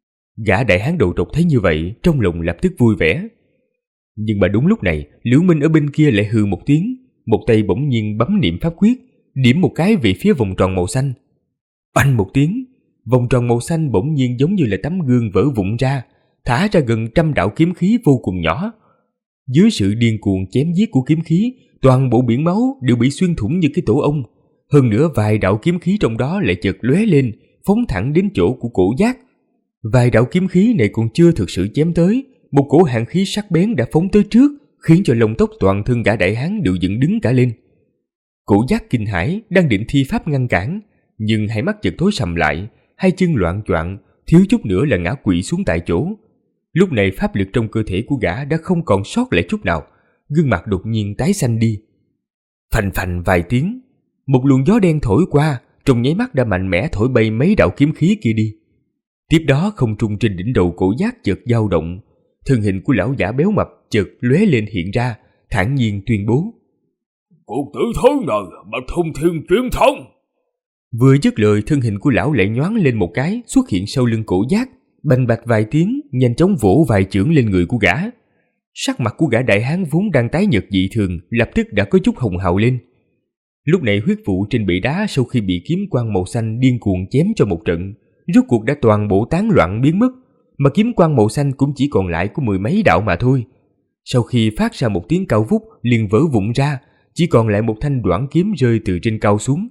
Gã đại hán đầu trọc thấy như vậy, trong lòng lập tức vui vẻ. Nhưng mà đúng lúc này, Liễu Minh ở bên kia lại hừ một tiếng, một tay bỗng nhiên bấm niệm pháp quyết, điểm một cái về phía vòng tròn màu xanh. Oanh một tiếng, vòng tròn màu xanh bỗng nhiên giống như là tấm gương vỡ vụn ra, thả ra gần 100 đạo kiếm khí vô cùng nhỏ. Dưới sự điên cuồng chém giết của kiếm khí, toàn bộ biển máu đều bị xuyên thủng như cái tổ ong. Hơn nữa vài đạo kiếm khí trong đó lại chợt lóe lên, phóng thẳng đến chỗ của cổ giác. Vài đạo kiếm khí này còn chưa thực sự chém tới, một cổ hàn khí sắc bén đã phóng tới trước, khiến cho lông tóc toàn thân gã đại hán đều dựng đứng cả lên. Cổ giác kinh hãi, đang định thi pháp ngăn cản, nhưng hai mắt chợt tối sầm lại, hai chân loạng choạng, thiếu chút nữa là ngã quỵ xuống tại chỗ. Lúc này pháp lực trong cơ thể của gã đã không còn sót lại chút nào, gương mặt đột nhiên tái xanh đi. Phành phành vài tiếng, một luồng gió đen thổi qua, trong nháy mắt đã mạnh mẽ thổi bay mấy đạo kiếm khí kia đi. Tiếp đó không trung trên đỉnh đầu cổ giác chợt dao động, thân hình của lão giả béo mập chợt lóe lên hiện ra, thản nhiên tuyên bố: Cuộc tử thế này mà thông thiên truyền thông. Vừa dứt lời, thân hình của lão lại nhoáng lên một cái, xuất hiện sau lưng cổ giác, bành bạch vài tiếng, nhanh chóng vỗ vài chưởng lên người của gã. Sắc mặt của gã đại hán vốn đang tái nhợt dị thường, lập tức đã có chút hồng hào lên. Lúc này huyết vụ trên bệ đá sau khi bị kiếm quang màu xanh điên cuồng chém cho một trận, rốt cuộc đã toàn bộ tán loạn biến mất, mà kiếm quang màu xanh cũng chỉ còn lại có 10 mấy đạo mà thôi. Sau khi phát ra một tiếng cao vút liền vỡ vụn ra, chỉ còn lại một thanh đoản kiếm rơi từ trên cao xuống.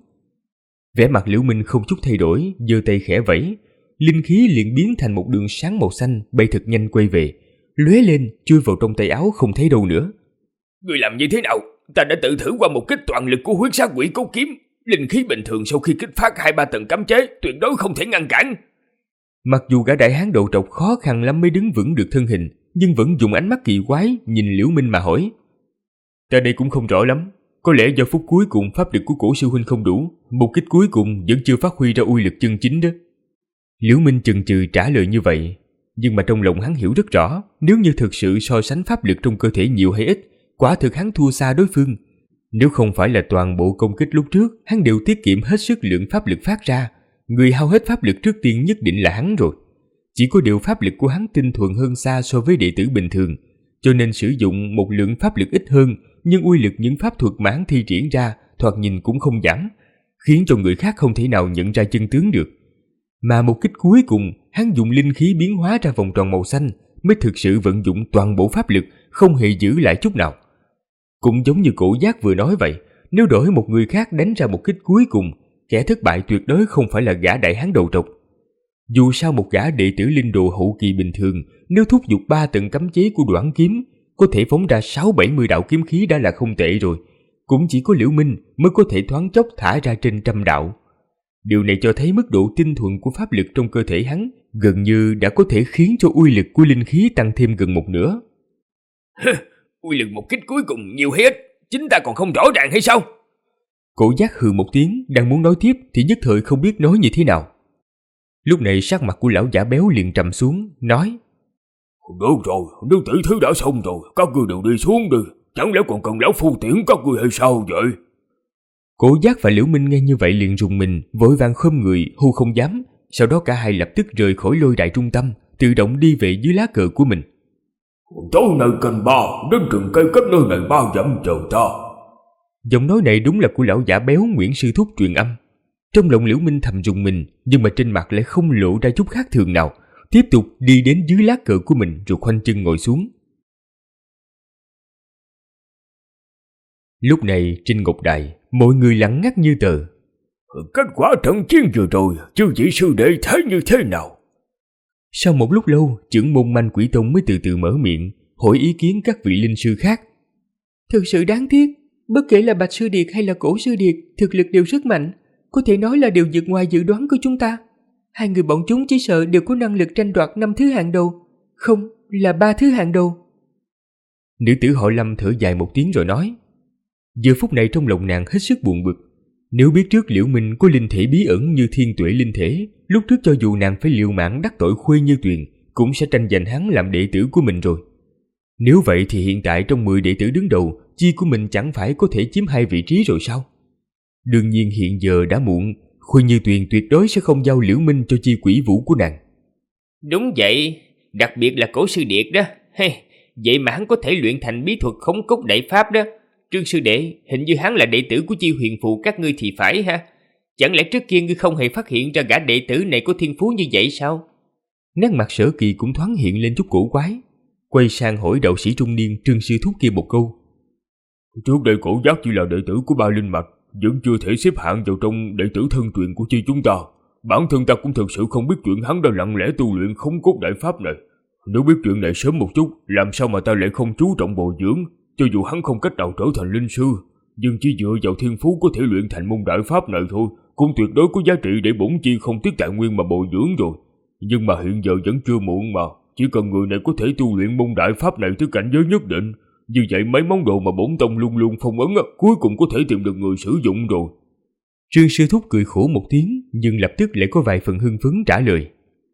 Vẻ mặt Liễu Minh không chút thay đổi, giơ tay khẽ vẫy, linh khí liền biến thành một đường sáng màu xanh bay thật nhanh quay về, lóe lên chui vào trong tay áo không thấy đâu nữa. Người làm như thế nào? Ta đã tự thử qua một kích toàn lực của huyết sát quỷ cốt kiếm, linh khí bình thường sau khi kích phát 2-3 tầng cấm chế tuyệt đối không thể ngăn cản. Mặc dù gã đại hán đầu trọc khó khăn lắm mới đứng vững được thân hình, nhưng vẫn dùng ánh mắt kỳ quái nhìn Liễu Minh mà hỏi: Ta đây cũng không rõ lắm, có lẽ do phút cuối cùng pháp lực của cổ sư huynh không đủ, một kích cuối cùng vẫn chưa phát huy ra uy lực chân chính đó. Liễu Minh chần chừ trả lời như vậy, nhưng mà trong lòng hắn hiểu rất rõ, nếu như thực sự so sánh pháp lực trong cơ thể nhiều hay ít, quả thực hắn thua xa đối phương. Nếu không phải là toàn bộ công kích lúc trước hắn đều tiết kiệm hết sức lượng pháp lực phát ra, người hao hết pháp lực trước tiên nhất định là hắn rồi. Chỉ có điều pháp lực của hắn tinh thuần hơn xa so với đệ tử bình thường, cho nên sử dụng một lượng pháp lực ít hơn, nhưng uy lực những pháp thuật mà hắn thi triển ra thoạt nhìn cũng không giảm, khiến cho người khác không thể nào nhận ra chân tướng được. Mà một kích cuối cùng, hắn dùng linh khí biến hóa ra vòng tròn màu xanh mới thực sự vận dụng toàn bộ pháp lực, không hề giữ lại chút nào. Cũng giống như cổ giác vừa nói vậy, nếu đổi một người khác đánh ra một kích cuối cùng, kẻ thất bại tuyệt đối không phải là gã đại hán đầu trọc. Dù sao một gã đệ tử linh đồ hậu kỳ bình thường, nếu thúc giục 3 tầng cấm chế của Đoản kiếm, có thể phóng ra 6-70 đạo kiếm khí đã là không tệ rồi. Cũng chỉ có Liễu Minh mới có thể thoáng chốc thả ra trên 100 đạo. Điều này cho thấy mức độ tinh thuần của pháp lực trong cơ thể hắn gần như đã có thể khiến cho uy lực của linh khí tăng thêm gần một nửa. Uy lực một kích cuối cùng nhiều hay ít, chính ta còn không rõ ràng hay sao? Cổ Giác hừ một tiếng, đang muốn nói tiếp thì nhất thời không biết nói như thế nào. Lúc này sắc mặt của lão giả béo liền trầm xuống, nói: Được rồi, nếu tỷ thí đã xong rồi, các ngươi đều đi xuống đi, chẳng lẽ còn cần lão phu tiễn các ngươi hay sao vậy? Cổ Giác và Liễu Minh nghe như vậy liền rùng mình, vội vàng khom người, hô không dám. Sau đó cả hai lập tức rời khỏi lôi đài trung tâm, tự động đi về dưới lá cờ của mình. Tối nay canh 3, đến rừng cây cách nơi này 3 dặm chờ ta. Giọng nói này đúng là của lão giả béo Nguyễn Sư Thúc truyền âm. Trong lòng Liễu Minh thầm rùng mình, nhưng mà trên mặt lại không lộ ra chút khác thường nào, tiếp tục đi đến dưới lá cờ của mình rồi khoanh chân ngồi xuống. Lúc này trên ngọc đài, mọi người lặng ngắt như tờ. Kết quả trận chiến vừa rồi, chư vị sư đệ thấy như thế nào? Sau một lúc lâu, trưởng môn Manh Quỷ Tông mới từ từ mở miệng, hỏi ý kiến các vị linh sư khác. Thực sự đáng tiếc, bất kể là Bạch Sư Điệt hay là Cổ Sư Điệt, thực lực đều rất mạnh, có thể nói là đều vượt ngoài dự đoán của chúng ta. Hai người bọn chúng chỉ sợ đều có năng lực tranh đoạt 5 thứ hạng đầu, không là 3 thứ hạng đầu. Nữ tử họ Lâm thở dài một tiếng rồi nói. Giờ phút này trong lòng nàng hết sức buồn bực. Nếu biết trước Liễu Minh có linh thể bí ẩn như thiên tuệ linh thể, lúc trước cho dù nàng phải liều mạng đắc tội Khuê Như Tuyền, cũng sẽ tranh giành hắn làm đệ tử của mình rồi. Nếu vậy thì hiện tại trong 10 đệ tử đứng đầu, chi của mình chẳng phải có thể chiếm 2 vị trí rồi sao? Đương nhiên hiện giờ đã muộn, Khuê Như Tuyền tuyệt đối sẽ không giao Liễu Minh cho chi quỷ vũ của nàng. Đúng vậy, đặc biệt là Cổ Sư Điệt đó. Vậy mà hắn có thể luyện thành bí thuật khống cốt đại pháp đó. Trương sư đệ, hình như hắn là đệ tử của Chi Huyền Phụ các ngươi thì phải ha? Chẳng lẽ trước kia ngươi không hề phát hiện ra gã đệ tử này có thiên phú như vậy sao? Nét mặt Sở Kỳ cũng thoáng hiện lên chút cổ quái, quay sang hỏi đạo sĩ trung niên Trương Sư Thúc kia một câu. Trước đây Cổ Giác chỉ là đệ tử của Ba Linh Mạch, vẫn chưa thể xếp hạng vào trong đệ tử thân truyền của Chi chúng ta. Bản thân ta cũng thực sự không biết chuyện hắn đã lặng lẽ tu luyện khống cốt đại pháp này. Nếu biết chuyện này sớm một chút, làm sao mà ta lại không chú trọng bồi dưỡng? Cho dù hắn không cách nào trở thành linh sư, nhưng chỉ dựa vào thiên phú có thể luyện thành môn đại pháp này thôi, cũng tuyệt đối có giá trị để bổn chi không tiếc tài nguyên mà bồi dưỡng rồi. Nhưng mà hiện giờ vẫn chưa muộn mà, chỉ cần người này có thể tu luyện môn đại pháp này tới cảnh giới nhất định, như vậy mấy món đồ mà bổn tông luôn luôn phong ấn cuối cùng có thể tìm được người sử dụng rồi. Trương Sư Thúc cười khổ một tiếng, nhưng lập tức lại có vài phần hưng phấn trả lời.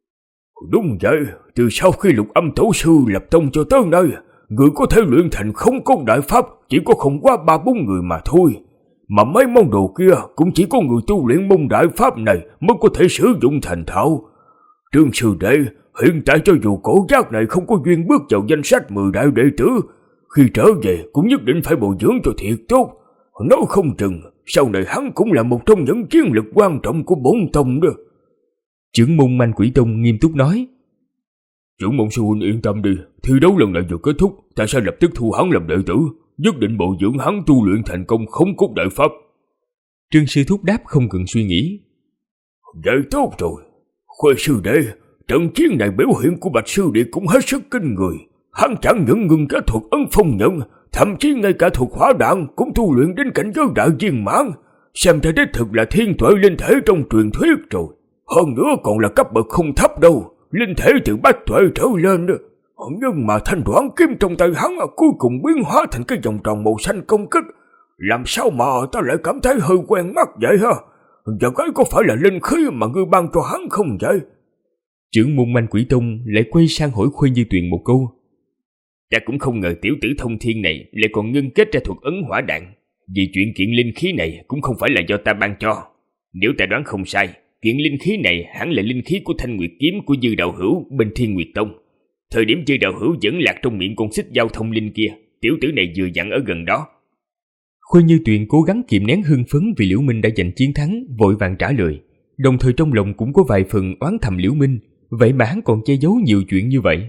Đúng vậy, từ sau khi Lục Âm Tổ sư lập tông cho tới nay, người có thể luyện thành không cốt đại pháp chỉ có không quá 3-4 người mà thôi. Mà mấy món đồ kia cũng chỉ có người tu luyện môn đại pháp này mới có thể sử dụng thành thạo. Trương sư đệ, hiện tại cho dù Cổ Giác này không có duyên bước vào danh sách 10 đại đệ tử, khi trở về cũng nhất định phải bồi dưỡng cho thiệt tốt. Nói không chừng, sau này hắn cũng là một trong những chiến lực quan trọng của bổn tông đó. Trưởng môn Manh Quỷ Tông nghiêm túc nói. Trưởng môn sư huynh yên tâm đi, thi đấu lần này vừa kết thúc, ta sẽ lập tức thu hắn làm đệ tử, nhất định bồi dưỡng hắn tu luyện thành công khống cốt đại pháp. Trương Sư Thúc đáp không cần suy nghĩ. Vậy tốt rồi, Khuê sư đệ, trận chiến này biểu hiện của Bạch sư đệ cũng hết sức kinh người. Hắn chẳng những ngừng cả thuật ấn phong nhận, thậm chí ngay cả thuật hỏa đạn cũng tu luyện đến cảnh giới đại viên mãn, xem ra đích thực là thiên tuệ linh thể trong truyền thuyết rồi. Hơn nữa còn là cấp bậc không thấp đâu, linh thể từ bách tuệ trở lên đó. Nhưng mà thanh Đoản kiếm trong tay hắn cuối cùng biến hóa thành cái vòng tròn màu xanh công kích. Làm sao mà ta lại cảm thấy hơi quen mắt vậy ha? Và cái có phải là linh khí mà ngươi ban cho hắn không vậy? Trưởng môn Manh Quỷ Tông lại quay sang hỏi Khuê Như Tuyền một câu. Ta cũng không ngờ tiểu tử thông thiên này lại còn ngưng kết ra thuật ấn hỏa đạn. Vì chuyện kiện linh khí này cũng không phải là do ta ban cho. Nếu ta đoán không sai, kiện linh khí này hẳn là linh khí của Thanh Nguyệt kiếm của Dư Đạo Hữu bên Thiên Nguyệt Tông. Thời điểm Dư Đạo Hữu vẫn lạc trong miệng con xích giao thông linh kia, tiểu tử này vừa dặn ở gần đó. Khuê Như Tuyền cố gắng kìm nén hưng phấn vì Liễu Minh đã giành chiến thắng, vội vàng trả lời. Đồng thời trong lòng cũng có vài phần oán thầm Liễu Minh, vậy mà hắn còn che giấu nhiều chuyện như vậy.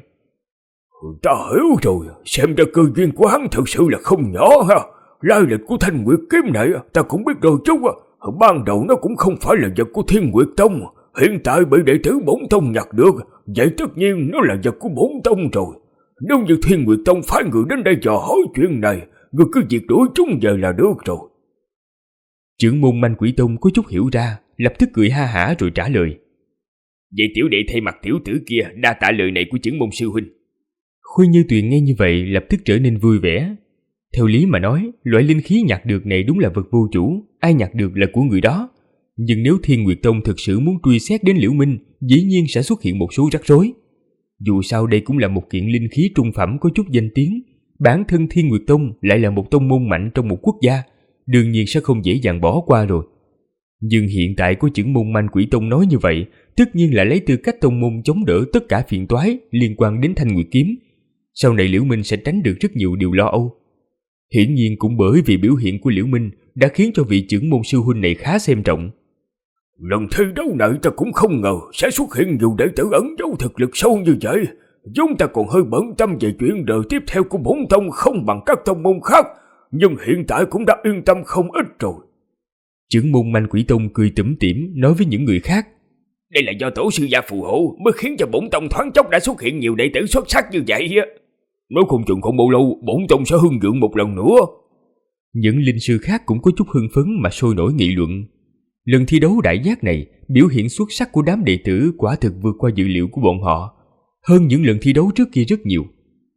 Ta hiểu rồi, xem ra cơ duyên của hắn thật sự là không nhỏ ha. Lai lịch của Thanh Nguyệt kiếm này ta cũng biết đôi chút. Ban đầu nó cũng không phải là vật của Thiên Nguyệt Tông, Hiện tại bị đệ tử Bổn Tông nhặt được, vậy tất nhiên nó là vật của Bổn Tông rồi. Nếu như Thiên Nguyệt Tông phái người đến đây dò hỏi chuyện này, người cứ việc đuổi chúng về là được rồi. Trưởng môn Manh Quỷ Tông có chút hiểu ra, lập tức cười ha hả rồi trả lời. Vậy tiểu đệ thay mặt tiểu tử kia đa tạ lời này của trưởng môn sư huynh. Khuyên Như Tuyền nghe như vậy lập tức trở nên vui vẻ. Theo lý mà nói, loại linh khí nhặt được này đúng là vật vô chủ, ai nhặt được là của người đó. Nhưng nếu Thiên Nguyệt Tông thực sự muốn truy xét đến Liễu Minh, dĩ nhiên sẽ xuất hiện một số rắc rối. Dù sao đây cũng là một kiện linh khí trung phẩm có chút danh tiếng, bản thân Thiên Nguyệt Tông lại là một tông môn mạnh trong một quốc gia, đương nhiên sẽ không dễ dàng bỏ qua rồi. Nhưng hiện tại có trưởng môn Manh Quỷ Tông nói như vậy, tất nhiên là lấy tư cách tông môn chống đỡ tất cả phiền toái liên quan đến Thanh Nguyệt Kiếm. Sau này Liễu Minh sẽ tránh được rất nhiều điều lo âu. Hiển nhiên cũng bởi vì biểu hiện của Liễu Minh đã khiến cho vị trưởng môn sư huynh này khá xem trọng. Lần thi đấu này ta cũng không ngờ sẽ xuất hiện nhiều đệ tử ẩn giấu thực lực sâu như vậy. Chúng ta còn hơi bận tâm về chuyện đời tiếp theo của Bổn Tông không bằng các tông môn khác, nhưng hiện tại cũng đã yên tâm không ít rồi. Trưởng môn Manh Quỷ Tông cười tủm tỉm nói với những người khác. Đây là do tổ sư gia phù hộ mới khiến cho Bổn Tông thoáng chốc đã xuất hiện nhiều đệ tử xuất sắc như vậy á. Nói không chừng không bao lâu Bổn Tông sẽ hưng vượng một lần nữa. Những linh sư khác cũng có chút hưng phấn mà sôi nổi nghị luận. Lần thi đấu đại giác này, biểu hiện xuất sắc của đám đệ tử quả thực vượt qua dự liệu của bọn họ, hơn những lần thi đấu trước kia rất nhiều.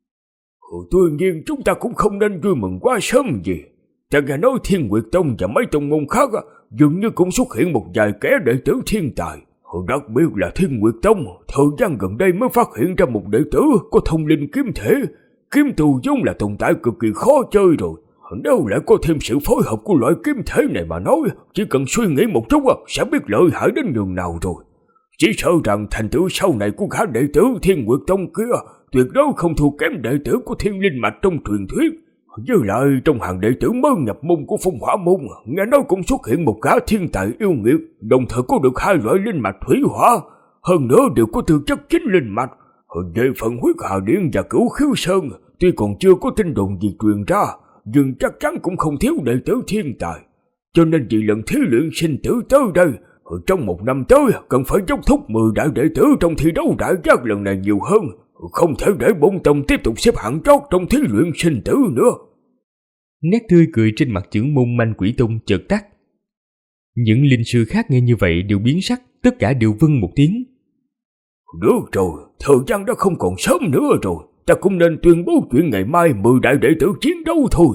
Tuy nhiên chúng ta cũng không nên vui mừng quá sớm gì. Ta nghe nói Thiên Nguyệt Tông và mấy tông môn khác dường như cũng xuất hiện một vài kẻ đệ tử thiên tài. Đặc biệt là Thiên Nguyệt Tông, thời gian gần đây mới phát hiện ra một đệ tử có thông linh kiếm thể. Kiếm tu vốn là tồn tại cực kỳ khó chơi rồi. Nếu lại có thêm sự phối hợp của loại kiếm thể này mà nói, chỉ cần suy nghĩ một chút sẽ biết lợi hại đến nhường nào rồi. Chỉ sợ rằng thành tựu sau này của gã đệ tử Thiên Nguyệt Tông kia tuyệt đối không thua kém đệ tử của Thiên Linh Mạch trong truyền thuyết. Với lại trong hàng đệ tử mới nhập môn của Phong Hỏa Môn, nghe nói cũng xuất hiện một gã thiên tài yêu nghiệt, đồng thời có được 2 loại linh mạch thủy hỏa, hơn nữa đều có tư chất chính linh mạch. Về phần Huyết Hà Điện và Cửu Khiếu Sơn, tuy còn chưa có tin đồn gì truyền ra, nhưng chắc chắn cũng không thiếu đệ tử thiên tài. Cho nên vì lần thí luyện sinh tử tới đây, trong 1 năm tới cần phải dốc thúc 10 đại đệ tử trong thi đấu đại giác lần này nhiều hơn, không thể để Bổn Tông tiếp tục xếp hạng chót trong thí luyện sinh tử nữa. Nét tươi cười trên mặt trưởng môn Manh Quỷ Tông chợt tắt. Những linh sư khác nghe như vậy đều biến sắc, tất cả đều vâng một tiếng. Được rồi, thời gian đã không còn sớm nữa rồi, ta cũng nên tuyên bố chuyện ngày mai 10 đại đệ tử chiến đấu thôi.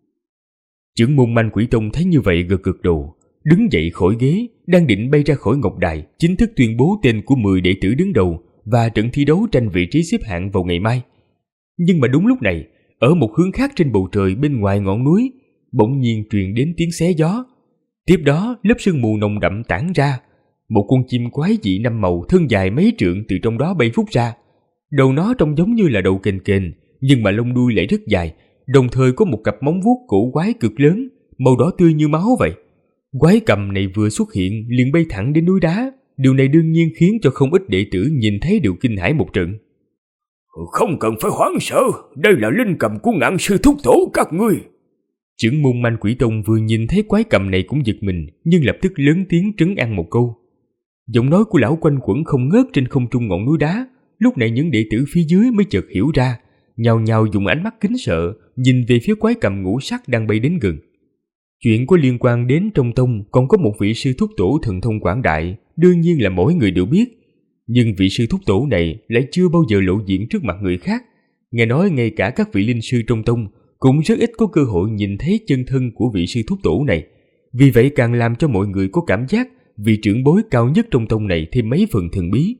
Trưởng môn Manh Quỷ Tông thấy như vậy gật gật đầu, đứng dậy khỏi ghế, đang định bay ra khỏi ngọc đài, chính thức tuyên bố tên của 10 đệ tử đứng đầu và trận thi đấu tranh vị trí xếp hạng vào ngày mai. Nhưng mà đúng lúc này, ở một hướng khác trên bầu trời bên ngoài ngọn núi, bỗng nhiên truyền đến tiếng xé gió. Tiếp đó, lớp sương mù nồng đậm tản ra, một con chim quái dị 5 màu thân dài mấy trượng từ trong đó bay phút ra. Đầu nó trông giống như là đầu kềnh kềnh, nhưng mà lông đuôi lại rất dài, đồng thời có một cặp móng vuốt cổ quái cực lớn, màu đỏ tươi như máu vậy. Quái cầm này vừa xuất hiện liền bay thẳng đến núi đá, điều này đương nhiên khiến cho không ít đệ tử nhìn thấy đều kinh hãi một trận. Không cần phải hoảng sợ, đây là linh cầm của Ngạn sư thúc tổ các ngươi. Trưởng môn Manh Quỷ Tông vừa nhìn thấy quái cầm này cũng giật mình, nhưng lập tức lớn tiếng trấn an một câu. Giọng nói của lão quanh quẩn không ngớt trên không trung ngọn núi đá. Lúc này những đệ tử phía dưới mới chợt hiểu ra, nhao nhao dùng ánh mắt kính sợ nhìn về phía quái cầm ngũ sắc đang bay đến gần. Chuyện có liên quan đến trong tông còn có một vị sư thúc tổ thần thông quảng đại, đương nhiên là mỗi người đều biết. Nhưng vị sư thúc tổ này lại chưa bao giờ lộ diện trước mặt người khác. Nghe nói ngay cả các vị linh sư trong tông cũng rất ít có cơ hội nhìn thấy chân thân của vị sư thúc tổ này. Vì vậy càng làm cho mọi người có cảm giác vị trưởng bối cao nhất trong tông này thêm mấy phần thần bí.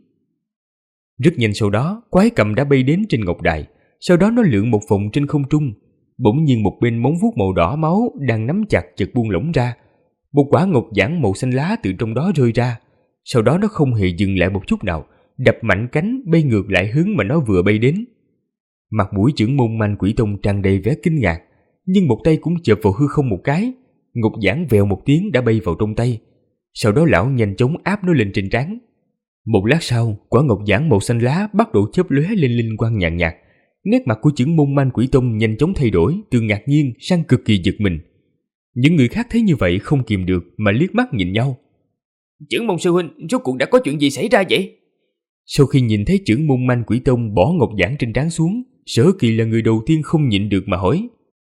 Rất nhanh sau đó, quái cầm đã bay đến trên ngọc đài, sau đó nó lượn một vòng trên không trung. Bỗng nhiên một bên móng vuốt màu đỏ máu đang nắm chặt chợt buông lỏng ra. Một quả ngọc giản màu xanh lá từ trong đó rơi ra. Sau đó nó không hề dừng lại một chút nào, đập mạnh cánh bay ngược lại hướng mà nó vừa bay đến. Mặt mũi trưởng môn Manh Quỷ Tông tràn đầy vẻ kinh ngạc, nhưng một tay cũng chộp vào hư không một cái, ngọc giản vèo một tiếng đã bay vào trong tay. Sau đó lão nhanh chóng áp nó lên trên trán. Một lát sau, quả ngọc giản màu xanh lá bắt đầu chớp lóe lên linh quang nhàn nhạt. Nét mặt của trưởng môn Manh Quỷ Tông nhanh chóng thay đổi từ ngạc nhiên sang cực kỳ giật mình. Những người khác thấy như vậy không kìm được mà liếc mắt nhìn nhau. Trưởng môn sư huynh, rốt cuộc đã có chuyện gì xảy ra vậy? Sau khi nhìn thấy trưởng môn Manh Quỷ Tông bỏ ngọc giản trên trán xuống, Sở Kỳ là người đầu tiên không nhịn được mà hỏi.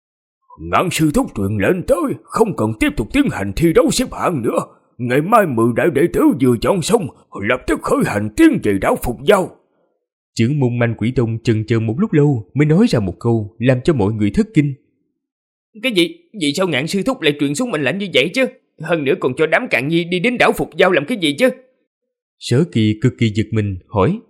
Ngạn sư thúc truyền lệnh tới, không cần tiếp tục tiến hành thi đấu xếp hạng nữa. Ngày mai 10 đại đệ tử vừa chọn xong, lập tức khởi hành tiến về đảo Phục Giao. Trưởng môn Manh Quỷ Tông chần chờ một lúc lâu mới nói ra một câu làm cho mọi người thất kinh. Cái gì? Vì sao Ngạn sư thúc lại truyền xuống mệnh lệnh như vậy chứ? Hơn nữa còn cho đám Cạn Nhi đi đến đảo Phục Giao làm cái gì chứ? Sở Kỳ cực kỳ giật mình hỏi.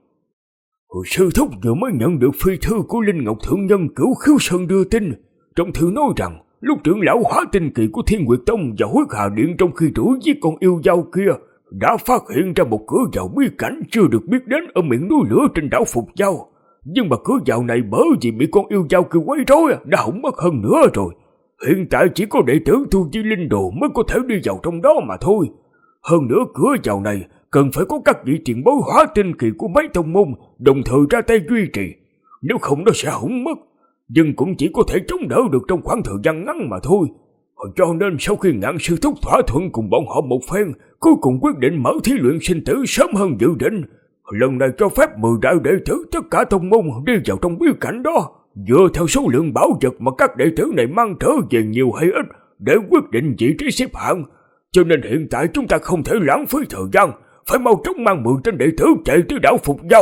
Sư thúc vừa mới nhận được phi thư của Linh Ngọc Thượng Nhân Cửu Khiếu Sơn đưa tin. Trong thư nói rằng lúc trưởng lão Hóa Tinh Kỳ của Thiên Nguyệt Tông và Huyết Hà Điện trong khi đuổi giết con yêu dao kia đã phát hiện ra một cửa vào bí cảnh chưa được biết đến ở miệng núi lửa trên đảo Phục Giao. Nhưng mà cửa vào này bởi vì bị con yêu dao kia quấy rối đã hỏng mất hơn nữa rồi. Hiện tại chỉ có đệ tử tu vi linh đồ mới có thể đi vào trong đó mà thôi. Hơn nữa cửa vào này cần phải có các vị tiền bối Hóa Tinh Kỳ của mấy tông môn đồng thời ra tay duy trì. Nếu không nó sẽ hỏng mất. Nhưng cũng chỉ có thể chống đỡ được trong khoảng thời gian ngắn mà thôi. Cho nên sau khi Ngạn sư thúc thỏa thuận cùng bọn họ một phen, cuối cùng quyết định mở thí luyện sinh tử sớm hơn dự định. Lần này cho phép 10 đại đệ tử tất cả tông môn đi vào trong bí cảnh đó, dựa theo số lượng bảo vật mà các đệ tử này mang trở về nhiều hay ít để quyết định vị trí xếp hạng. Cho nên hiện tại chúng ta không thể lãng phí thời gian, phải mau chóng mang 10 tên đệ tử chạy tới đảo Phục Giao.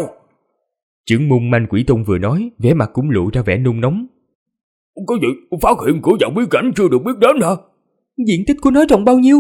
Trưởng môn Manh Quỷ Tông vừa nói, vẻ mặt cũng lộ ra vẻ nôn nóng. Có gì? Phát hiện cửa vào bí cảnh chưa được biết đến hả? Diện tích của nó rộng bao nhiêu?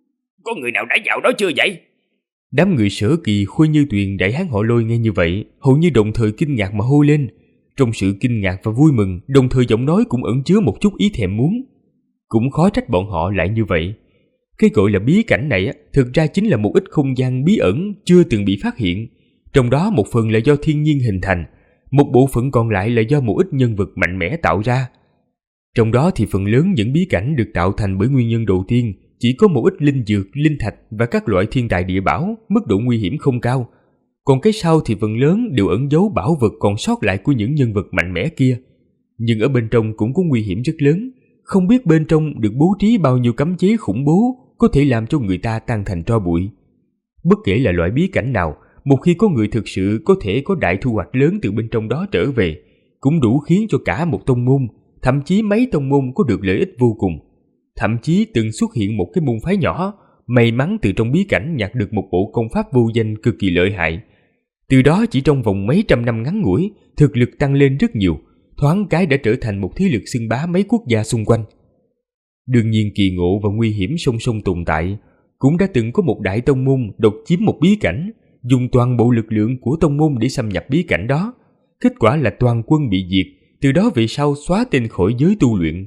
Có người nào đã vào đó chưa vậy? Đám người Sở Kỳ, Khôi Như Tuyền, Đại Hán Họ Lôi nghe như vậy, hầu như đồng thời kinh ngạc mà hô lên. Trong sự kinh ngạc và vui mừng, đồng thời giọng nói cũng ẩn chứa một chút ý thèm muốn. Cũng khó trách bọn họ lại như vậy. Cái gọi là bí cảnh này thực ra chính là một ít không gian bí ẩn chưa từng bị phát hiện. Trong đó một phần là do thiên nhiên hình thành, một bộ phận còn lại là do một ít nhân vật mạnh mẽ tạo ra. Trong đó thì phần lớn những bí cảnh được tạo thành bởi nguyên nhân đầu tiên chỉ có một ít linh dược, linh thạch và các loại thiên tài địa bảo, mức độ nguy hiểm không cao. Còn cái sau thì phần lớn đều ẩn giấu bảo vật còn sót lại của những nhân vật mạnh mẽ kia. Nhưng ở bên trong cũng có nguy hiểm rất lớn, không biết bên trong được bố trí bao nhiêu cấm chế khủng bố có thể làm cho người ta tan thành tro bụi. Bất kể là loại bí cảnh nào, một khi có người thực sự có thể có đại thu hoạch lớn từ bên trong đó trở về, cũng đủ khiến cho cả một tông môn, thậm chí mấy tông môn có được lợi ích vô cùng. Thậm chí từng xuất hiện một cái môn phái nhỏ, may mắn từ trong bí cảnh nhặt được một bộ công pháp vô danh cực kỳ lợi hại. Từ đó chỉ trong vòng mấy trăm năm ngắn ngủi, thực lực tăng lên rất nhiều, thoáng cái đã trở thành một thế lực xưng bá mấy quốc gia xung quanh. Đương nhiên kỳ ngộ và nguy hiểm song song tồn tại, cũng đã từng có một đại tông môn độc chiếm một bí cảnh, dùng toàn bộ lực lượng của tông môn để xâm nhập bí cảnh đó. Kết quả là toàn quân bị diệt, từ đó về sau xóa tên khỏi giới tu luyện.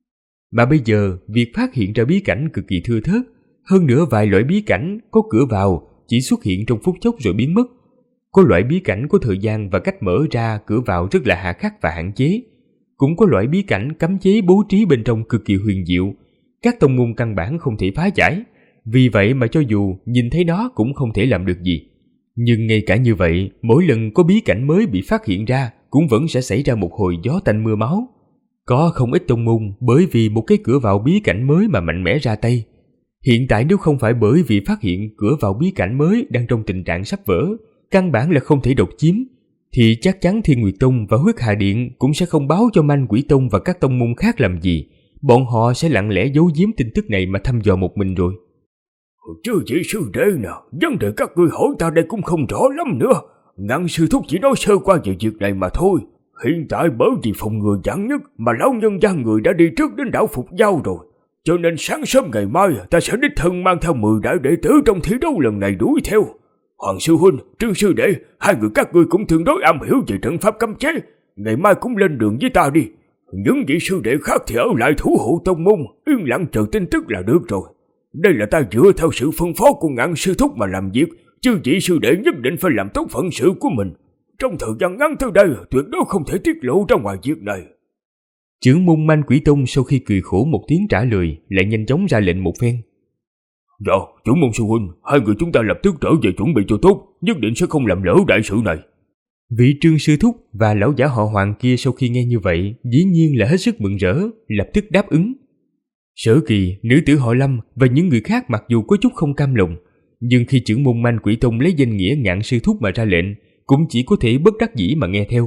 Mà bây giờ, việc phát hiện ra bí cảnh cực kỳ thưa thớt, hơn nữa vài loại bí cảnh có cửa vào chỉ xuất hiện trong phút chốc rồi biến mất. Có loại bí cảnh có thời gian và cách mở ra cửa vào rất là hà khắc và hạn chế. Cũng có loại bí cảnh cấm chế bố trí bên trong cực kỳ huyền diệu, các tông môn căn bản không thể phá giải, vì vậy mà cho dù nhìn thấy nó cũng không thể làm được gì. Nhưng ngay cả như vậy, mỗi lần có bí cảnh mới bị phát hiện ra cũng vẫn sẽ xảy ra một hồi gió tanh mưa máu. Có không ít tông môn bởi vì một cái cửa vào bí cảnh mới mà mạnh mẽ ra tay. Hiện tại nếu không phải bởi vì phát hiện cửa vào bí cảnh mới đang trong tình trạng sắp vỡ, căn bản là không thể độc chiếm, thì chắc chắn Thiên Nguyệt Tông và Huyết Hà Điện cũng sẽ không báo cho Manh Quỷ Tông và các tông môn khác làm gì. Bọn họ sẽ lặng lẽ giấu giếm tin tức này mà thăm dò một mình rồi. Chứ chỉ sư đệ nào, vấn đề các ngươi hỏi ta đây cũng không rõ lắm nữa. Ngạn sư thúc chỉ nói sơ qua về việc này mà thôi. Hiện tại bởi vì phòng ngừa vắn nhất mà lão nhân gia người đã đi trước đến đảo Phục Giao rồi. Cho nên sáng sớm ngày mai ta sẽ đích thân mang theo 10 đại đệ tử trong thi đấu lần này đuổi theo. Hoàng sư huynh, Trương sư đệ, hai người các ngươi cũng tương đối am hiểu về trận pháp cấm chế. Ngày mai cũng lên đường với ta đi. Những vị sư đệ khác thì ở lại thủ hộ tông môn, yên lặng chờ tin tức là được rồi. Đây là ta dựa theo sự phân phó của Ngạn sư thúc mà làm việc, chứ vị sư đệ nhất định phải làm tốt phận sự của mình. Trong thời gian ngắn tới đây, tuyệt đối không thể tiết lộ ra ngoài việc này. Trưởng môn Manh Quỷ Tông sau khi cười khổ một tiếng trả lời, lại nhanh chóng ra lệnh một phen. Dạ, trưởng môn sư huynh, hai người chúng ta lập tức trở về chuẩn bị cho tốt, nhất định sẽ không làm lỡ đại sự này. Vị Trương sư thúc và lão giả họ Hoàng kia sau khi nghe như vậy, dĩ nhiên là hết sức mừng rỡ, lập tức đáp ứng. Sở Kỳ, nữ tử họ Lâm và những người khác mặc dù có chút không cam lòng, Nhưng khi trưởng môn Man Quỷ Tông lấy danh nghĩa Ngạn Sư Thúc mà ra lệnh, cũng chỉ có thể bất đắc dĩ mà nghe theo.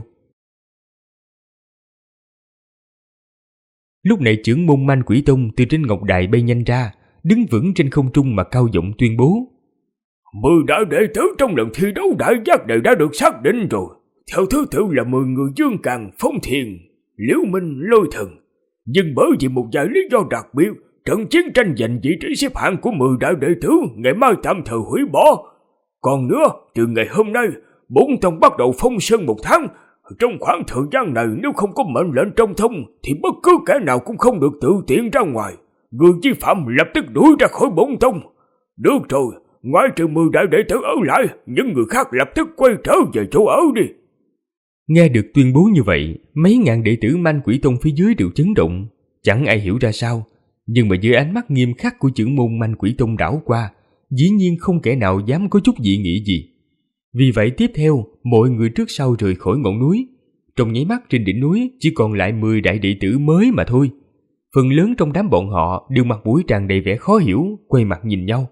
Lúc này trưởng môn Man Quỷ Tông từ trên ngọc đài bay nhanh ra, đứng vững trên không trung mà cao giọng tuyên bố: 10 đại đệ tử trong lần thi đấu đại giác này đã được xác định rồi. Theo thứ tự là 10 người Dương Càn, Phong Thiền, Liễu Minh, Lôi Thần. Nhưng bởi vì một vài lý do đặc biệt, trận chiến tranh giành vị trí xếp hạng của 10 đại đệ tử ngày mai tạm thời hủy bỏ. Còn nữa, từ ngày hôm nay, 4 tông bắt đầu phong sơn 1 tháng. Trong khoảng thời gian này nếu không có mệnh lệnh trong thông thì bất cứ kẻ nào cũng không được tự tiện ra ngoài. Người vi phạm lập tức đuổi ra khỏi 4 tông. Được rồi, ngoại trừ 10 đại đệ tử ở lại, những người khác lập tức quay trở về chỗ ở đi. Nghe được tuyên bố như vậy, mấy ngàn đệ tử Man Quỷ Tông phía dưới đều chấn động, chẳng ai hiểu ra sao. Nhưng mà dưới ánh mắt nghiêm khắc của trưởng môn Man Quỷ Tông đảo qua, dĩ nhiên không kẻ nào dám có chút dị nghị gì. Vì vậy tiếp theo, mọi người trước sau rời khỏi ngọn núi. Trong nháy mắt trên đỉnh núi chỉ còn lại 10 đại đệ tử mới mà thôi. Phần lớn trong đám bọn họ đều mặt mũi tràn đầy vẻ khó hiểu, quay mặt nhìn nhau.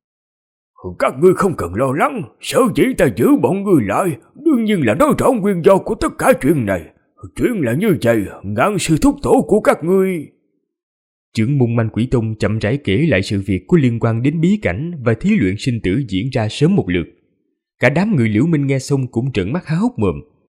Các ngươi không cần lo lắng, sở dĩ ta giữ bọn ngươi lại, đương nhiên là nói rõ nguyên do của tất cả chuyện này. Chuyện là như vậy, Ngạn Sư Thúc tổ của các ngươi. Trưởng môn Man Quỷ Tông chậm rãi kể lại sự việc có liên quan đến bí cảnh và thí luyện sinh tử diễn ra sớm một lượt. Cả đám người Liễu Minh nghe xong cũng trợn mắt há hốc mồm.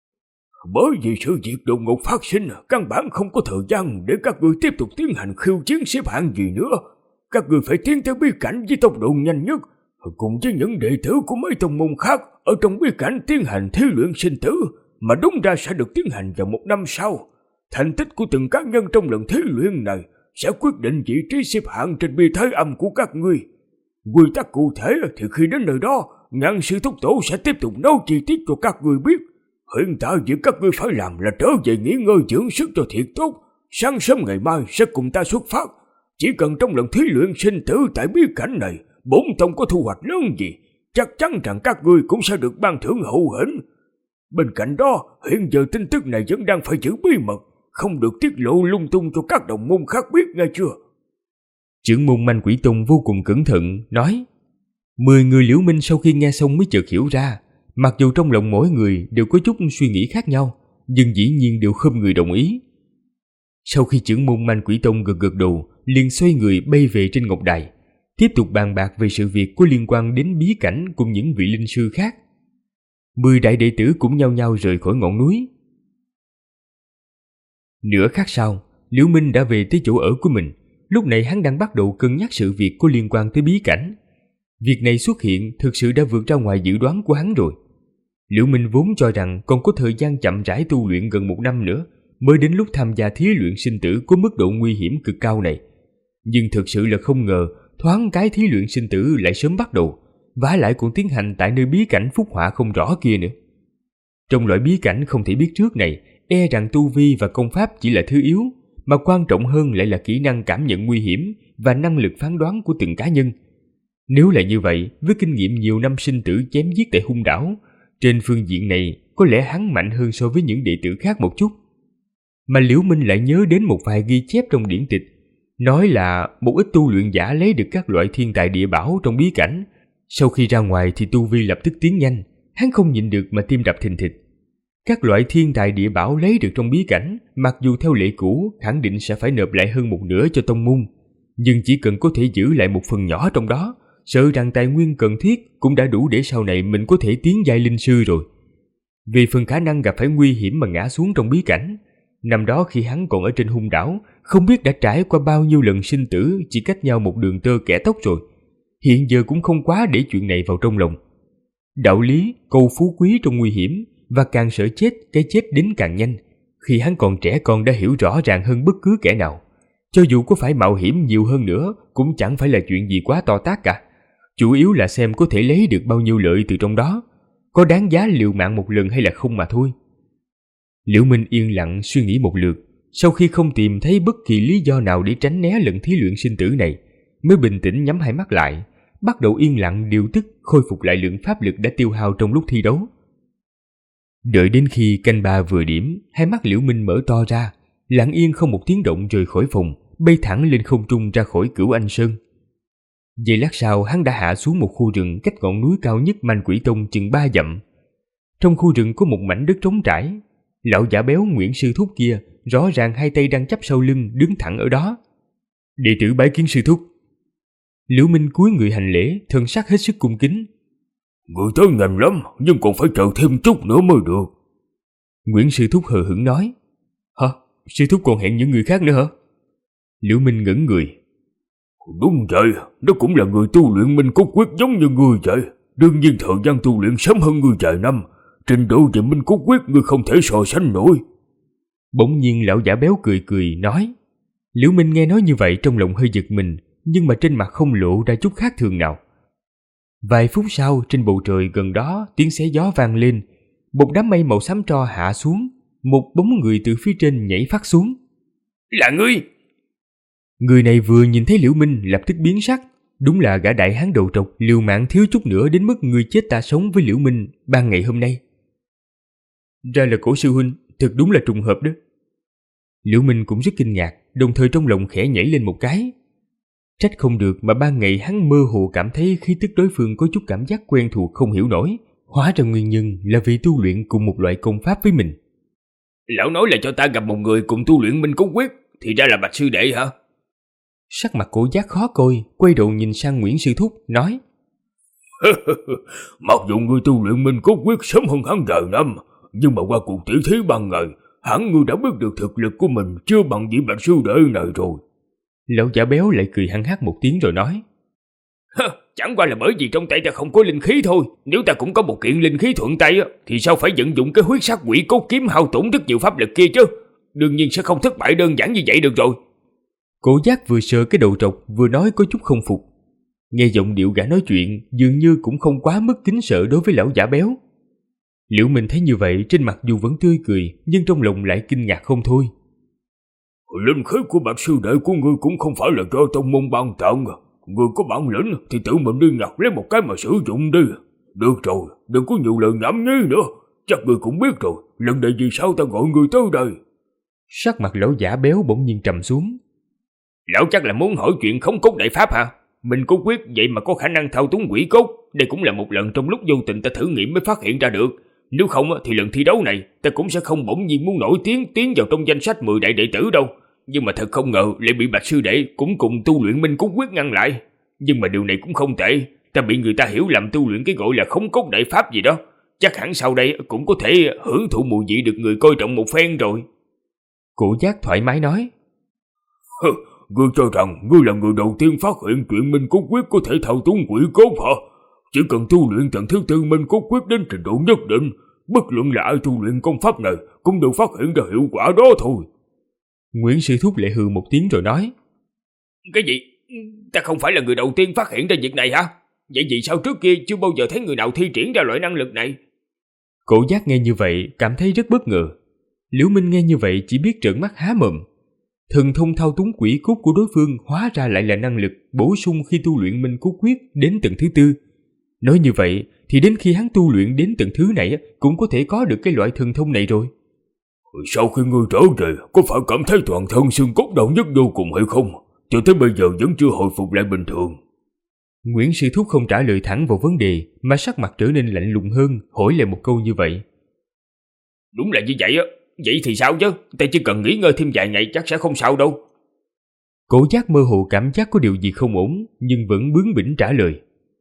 Bởi vì sự việc đột ngột phát sinh, căn bản không có thời gian để các ngươi tiếp tục tiến hành khiêu chiến xếp hạng gì nữa. Các ngươi phải tiến tới bí cảnh với tốc độ nhanh nhất, cùng với những đệ tử của mấy tông môn khác ở trong bí cảnh tiến hành thí luyện sinh tử, mà đúng ra sẽ được tiến hành vào 1 năm sau. Thành tích của từng cá nhân trong lần thí luyện này sẽ quyết định vị trí xếp hạng trên bia thái âm của các ngươi. Quy tắc cụ thể thì khi đến nơi đó, Ngạn Sư Thúc tổ sẽ tiếp tục nói chi tiết cho các ngươi biết. Hiện tại việc các ngươi phải làm là trở về nghỉ ngơi dưỡng sức cho thiệt tốt. Sáng sớm ngày mai sẽ cùng ta xuất phát. Chỉ cần trong lần thí luyện sinh tử tại bí cảnh này, 4 tông có thu hoạch lớn gì, chắc chắn rằng các ngươi cũng sẽ được ban thưởng hậu hĩnh. Bên cạnh đó, hiện giờ tin tức này vẫn đang phải giữ bí mật, không được tiết lộ lung tung cho các đồng môn khác biết, nghe chưa? Trưởng môn Man Quỷ Tông vô cùng cẩn thận, nói. 10 người Liễu Minh sau khi nghe xong mới chợt hiểu ra, mặc dù trong lòng mỗi người đều có chút suy nghĩ khác nhau, nhưng dĩ nhiên đều không người đồng ý. Sau khi trưởng môn Man Quỷ Tông gật đầu, liền xoay người bay về trên ngọc đài, tiếp tục bàn bạc về sự việc có liên quan đến bí cảnh cùng những vị linh sư khác. 10 đại đệ tử cũng nhao nhao rời khỏi ngọn núi. Nửa khắc sau, Liễu Minh đã về tới chỗ ở của mình. Lúc này hắn đang bắt đầu cân nhắc sự việc có liên quan tới bí cảnh. Việc này xuất hiện thực sự đã vượt ra ngoài dự đoán của hắn rồi. Liễu Minh vốn cho rằng còn có thời gian chậm rãi tu luyện gần 1 năm nữa mới đến lúc tham gia thí luyện sinh tử có mức độ nguy hiểm cực cao này. Nhưng thực sự là không ngờ thoáng cái thí luyện sinh tử lại sớm bắt đầu, vả lại còn tiến hành tại nơi bí cảnh phúc họa không rõ kia nữa. Trong loại bí cảnh không thể biết trước này, e rằng tu vi và công pháp chỉ là thứ yếu, mà quan trọng hơn lại là kỹ năng cảm nhận nguy hiểm và năng lực phán đoán của từng cá nhân. Nếu là như vậy, với kinh nghiệm nhiều năm sinh tử chém giết tại hung đảo, trên phương diện này có lẽ hắn mạnh hơn so với những đệ tử khác một chút. Mà Liễu Minh lại nhớ đến một vài ghi chép trong điển tịch, nói là một ít tu luyện giả lấy được các loại thiên tài địa bảo trong bí cảnh, sau khi ra ngoài thì tu vi lập tức tiến nhanh. Hắn không nhịn được mà tim đập thình thịch. Các loại thiên tài địa bảo lấy được trong bí cảnh, mặc dù theo lệ cũ khẳng định sẽ phải nộp lại hơn 1/2 cho tông môn, nhưng chỉ cần có thể giữ lại một phần nhỏ trong đó, sợ rằng tài nguyên cần thiết cũng đã đủ để sau này mình có thể tiến giai linh sư rồi. Vì phần khả năng gặp phải nguy hiểm mà ngã xuống trong bí cảnh, năm đó khi hắn còn ở trên hung đảo, không biết đã trải qua bao nhiêu lần sinh tử chỉ cách nhau một đường tơ kẻ tóc rồi. Hiện giờ cũng không quá để chuyện này vào trong lòng. Đạo lý câu phú quý trong nguy hiểm, và càng sợ chết, cái chết đến càng nhanh. Khi hắn còn trẻ con đã hiểu rõ ràng hơn bất cứ kẻ nào. Cho dù có phải mạo hiểm nhiều hơn nữa, cũng chẳng phải là chuyện gì quá to tát cả. Chủ yếu là xem có thể lấy được bao nhiêu lợi từ trong đó, có đáng giá liều mạng một lần hay là không mà thôi. Liễu Minh yên lặng suy nghĩ một lượt, sau khi không tìm thấy bất kỳ lý do nào để tránh né lần thí luyện sinh tử này, mới bình tĩnh nhắm hai mắt lại, bắt đầu yên lặng điều tức khôi phục lại lượng pháp lực đã tiêu hao trong lúc thi đấu. Đợi đến khi canh 3 vừa điểm, hai mắt Liễu Minh mở to ra, lặng yên không một tiếng động rời khỏi phòng, bay thẳng lên không trung ra khỏi Cửu Anh Sơn. Giây lát sau hắn đã hạ xuống một khu rừng cách ngọn núi cao nhất Man Quỷ Tông chừng 3 dặm. Trong khu rừng có một mảnh đất trống trải. Lão giả béo Nguyễn Sư Thúc kia rõ ràng hai tay đang chắp sau lưng đứng thẳng ở đó. Đệ tử bái kiến sư thúc. Liễu Minh cúi người hành lễ, thần sắc hết sức cung kính. Người tới nhanh lắm, nhưng còn phải chờ thêm chút nữa mới được. Nguyễn Sư Thúc hờ hững nói. Hả? Sư thúc còn hẹn những người khác nữa hả? Liễu Minh ngẩn người. Đúng vậy, nó cũng là người tu luyện minh cốt quyết giống như người vậy. Đương nhiên thời gian tu luyện sớm hơn người vài năm. Trình độ về minh cốt quyết người không thể so sánh nổi. Bỗng nhiên lão giả béo cười cười nói. Liễu Minh nghe nói như vậy trong lòng hơi giật mình, nhưng mà trên mặt không lộ ra chút khác thường nào. Vài phút sau, trên bầu trời gần đó tiếng xé gió vang lên, một đám mây màu xám tro hạ xuống, một bóng người từ phía trên nhảy phát xuống. Là ngươi! Người này vừa nhìn thấy Liễu Minh lập tức biến sắc, đúng là gã đại hán đầu trọc liều mạng thiếu chút nữa đến mức người chết ta sống với Liễu Minh ban ngày hôm nay. Ra là Cổ sư huynh, thật đúng là trùng hợp đó. Liễu Minh cũng rất kinh ngạc, đồng thời trong lòng khẽ nhảy lên một cái. Trách không được mà ban ngày hắn mơ hồ cảm thấy khí tức đối phương có chút cảm giác quen thuộc không hiểu nổi, hóa ra nguyên nhân là vì tu luyện cùng một loại công pháp với mình. Lão nói là cho ta gặp một người cùng tu luyện minh cốt quyết, thì ra là Bạch sư đệ hả? Sắc mặt Cổ Giác khó coi, quay đầu nhìn sang Nguyễn Sư Thúc, nói. Mặc dù người tu luyện minh cốt quyết sớm hơn hắn vài năm, nhưng mà qua cuộc tỉ thí ban ngày, hẳn ngươi đã biết được thực lực của mình chưa bằng vị Bạch sư đệ này rồi. Lão giả béo lại cười hăng hắc một tiếng rồi nói. Chẳng qua là bởi vì trong tay ta không có linh khí thôi. Nếu ta cũng có một kiện linh khí thuận tay thì sao phải vận dụng cái huyết sắc quỷ cốt kiếm hao tổn rất nhiều pháp lực kia chứ. Đương nhiên sẽ không thất bại đơn giản như vậy được rồi. Cổ Giác vừa sờ cái đầu trọc vừa nói có chút không phục. Nghe giọng điệu gã nói chuyện dường như cũng không quá mức kính sợ đối với lão giả béo. Liễu Minh thấy như vậy trên mặt dù vẫn tươi cười, nhưng trong lòng lại kinh ngạc không thôi. Linh khí của Bạch sư đệ của ngươi cũng không phải là do tông môn ban tặng. Ngươi có bản lĩnh thì tự mình đi nhặt lấy một cái mà sử dụng đi. Được rồi, đừng có nhiều lời nhảm nhí nữa. Chắc ngươi cũng biết rồi, lần này vì sao ta gọi ngươi tới đây. Sắc mặt lão giả béo bỗng nhiên trầm xuống. Lão chắc là muốn hỏi chuyện khống cốt đại pháp hả? Mình có quyết vậy mà có khả năng thao túng quỷ cốt. Đây cũng là một lần trong lúc vô tình ta thử nghiệm mới phát hiện ra được. Nếu không thì lần thi đấu này ta cũng sẽ không bỗng nhiên muốn nổi tiếng tiến vào trong danh sách 10 đại đệ tử đâu. Nhưng mà thật không ngờ lại bị Bạch sư đệ cũng cùng tu luyện minh cốt quyết ngăn lại. Nhưng mà điều này cũng không tệ. Ta bị người ta hiểu lầm tu luyện cái gọi là khống cốt đại pháp gì đó. Chắc hẳn sau đây cũng có thể hưởng thụ mùi vị được người coi trọng một phen rồi. Cổ Giác thoải mái nói. Ngươi cho rằng ngươi là người đầu tiên phát hiện chuyện minh cốt quyết có thể thao túng quỷ cốt hả? Chỉ cần tu luyện tầng thứ 4 minh cốt quyết đến trình độ nhất định, bất luận là ai tu luyện công pháp này cũng đều phát hiện ra hiệu quả đó thôi. Nguyễn Sư Thúc lại hừ một tiếng rồi nói. Cái gì? Ta không phải là người đầu tiên phát hiện ra việc này hả? Vậy vì sao trước kia chưa bao giờ thấy người nào thi triển ra loại năng lực này? Cổ Giác nghe như vậy cảm thấy rất bất ngờ. Liễu Minh nghe như vậy chỉ biết trợn mắt há mồm. Thần thông thao túng quỷ cốt của đối phương hóa ra lại là năng lực bổ sung khi tu luyện minh cốt quyết đến tầng thứ 4. Nói như vậy thì đến khi hắn tu luyện đến tầng thứ này cũng có thể có được cái loại thần thông này rồi. Sau khi ngươi trở về, có phải cảm thấy toàn thân xương cốt đau nhức vô cùng hay không? Cho tới bây giờ vẫn chưa hồi phục lại bình thường. Nguyễn Sư Thúc không trả lời thẳng vào vấn đề, mà sắc mặt trở nên lạnh lùng hơn, hỏi lại một câu như vậy. Đúng là như vậy á. Vậy thì sao chứ? Ta chỉ cần nghỉ ngơi thêm vài ngày chắc sẽ không sao đâu. Cổ Giác mơ hồ cảm giác có điều gì không ổn, nhưng vẫn bướng bỉnh trả lời.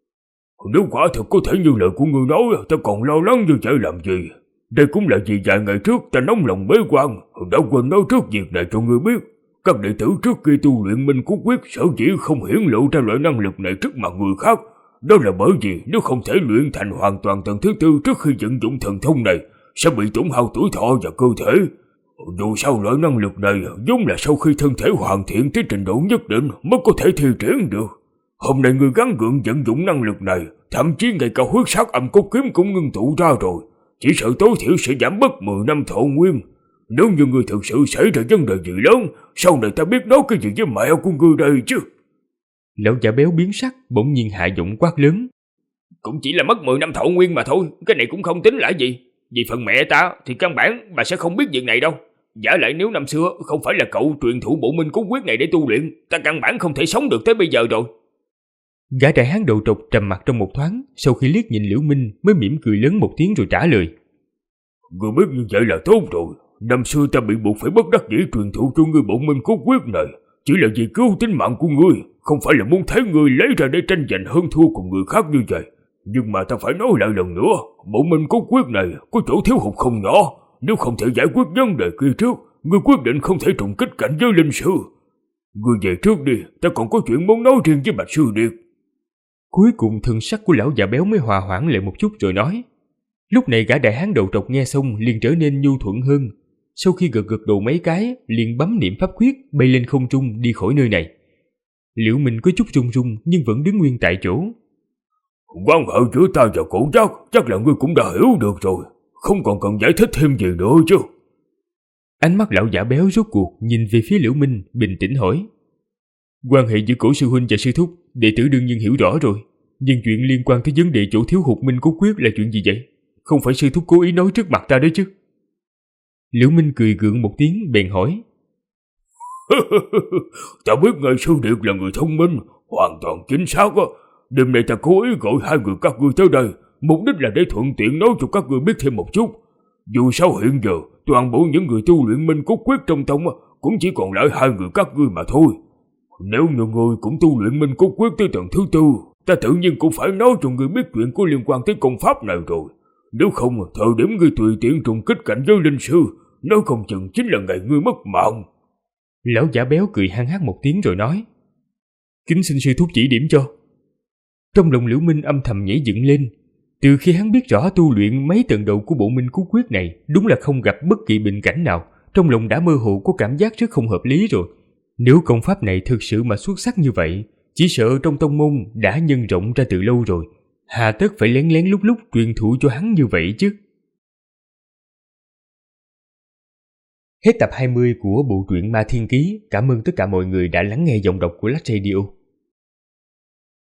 Nếu quả thực có thể như lời của ngươi nói, ta còn lo lắng như vậy làm gì? Đây cũng là vì vài ngày trước ta nóng lòng bế quan, đã quên nói trước việc này cho ngươi biết. Các đệ tử trước khi tu luyện minh cốt quyết sở dĩ không hiển lộ ra loại năng lực này trước mặt người khác. Đó là bởi vì nếu không thể luyện thành hoàn toàn tầng thứ 4 trước khi vận dụng thần thông này, sẽ bị tổn hao tuổi thọ và cơ thể. Dù sao loại năng lực này vốn là sau khi thân thể hoàn thiện tới trình độ nhất định mới có thể thi triển được. Hôm nay người gắng gượng vận dụng năng lực này, thậm chí ngay cả huyết sắc âm cốt kiếm cũng ngưng tụ ra rồi. Chỉ sợ tối thiểu sẽ giảm bớt 10 năm thọ nguyên. Nếu như người thực sự xảy ra vấn đề gì lớn, sau này ta biết nói cái gì với mẹ của ngươi đây chứ. Lão giả béo biến sắc, bỗng nhiên hạ giọng quát lớn. Cũng chỉ là mất 10 năm thọ nguyên mà thôi, cái này cũng không tính là gì. Vì phần mẹ ta thì căn bản bà sẽ không biết việc này đâu. Giả lại nếu năm xưa không phải là cậu truyền thụ bộ minh cốt quyết này để tu luyện, ta căn bản không thể sống được tới bây giờ rồi. Gã đại hán đầu trọc trầm mặc trong một thoáng, sau khi liếc nhìn Liễu Minh mới mỉm cười lớn một tiếng rồi trả lời. Ngươi biết như vậy là tốt rồi. Năm xưa ta bị buộc phải bất đắc dĩ truyền thụ cho ngươi bộ minh cốt quyết này, chỉ là vì cứu tính mạng của ngươi, không phải là muốn thấy ngươi lấy ra để tranh giành hơn thua cùng người khác như vậy. Nhưng mà ta phải nói lại lần nữa, bộ minh cốt quyết này có chỗ thiếu hụt không nhỏ. Nếu không thể giải quyết vấn đề kia trước, ngươi quyết định không thể trùng kích cảnh giới linh sư. Ngươi về trước đi, ta còn có chuyện muốn nói riêng với Bạch Sư Điệt. Cuối cùng thân sắc của lão già béo mới hòa hoãn lại một chút rồi nói. Lúc này gã đại hán đầu trọc nghe xong liền trở nên nhu thuận hơn. Sau khi gật đầu mấy cái, liền bấm niệm pháp quyết bay lên không trung đi khỏi nơi này. Liễu Minh có chút run run nhưng vẫn đứng nguyên tại chỗ. Quan hệ giữa ta và cổ chắc là ngươi cũng đã hiểu được rồi, không còn cần giải thích thêm gì nữa chứ. Ánh mắt lão giả béo rốt cuộc nhìn về phía Liễu Minh, bình tĩnh hỏi. Quan hệ giữa cổ sư huynh và sư thúc, đệ tử đương nhiên hiểu rõ rồi. Nhưng chuyện liên quan tới vấn đề chỗ thiếu hụt minh cốt quyết là chuyện gì vậy? Không phải sư thúc cố ý nói trước mặt ta đấy chứ? Liễu Minh cười gượng một tiếng bèn hỏi. Ta biết ngài Sư Điệt là người thông minh, hoàn toàn chính xác á. Đêm nay ta cố ý gọi hai người các ngươi tới đây, mục đích là để thuận tiện nói cho các ngươi biết thêm một chút. Dù sao hiện giờ, toàn bộ những người tu luyện minh cốt quyết trong tông cũng chỉ còn lại hai người các ngươi mà thôi. Nếu như ngươi cũng tu luyện minh cốt quyết tới tầng thứ tư, ta tự nhiên cũng phải nói cho ngươi biết chuyện có liên quan tới công pháp này rồi. Nếu không, thời điểm ngươi tùy tiện trùng kích cảnh giới linh sư, nói không chừng chính là ngày ngươi mất mạng. Lão giả béo cười hăng hắc một tiếng rồi nói. Kính xin sư thúc chỉ điểm cho. Trong lòng Liễu Minh âm thầm nhảy dựng lên. Từ khi hắn biết rõ tu luyện mấy tầng đầu của bộ minh cốt quyết này đúng là không gặp bất kỳ bình cảnh nào, trong lòng đã mơ hồ có cảm giác rất không hợp lý rồi. Nếu công pháp này thực sự mà xuất sắc như vậy, chỉ sợ trong tông môn đã nhân rộng ra từ lâu rồi, hà tất phải lén lén lúc truyền thụ cho hắn như vậy chứ. Hết tập 20 của bộ truyện Ma Thiên Ký. Cảm ơn tất cả mọi người đã lắng nghe giọng đọc của Lách Radio.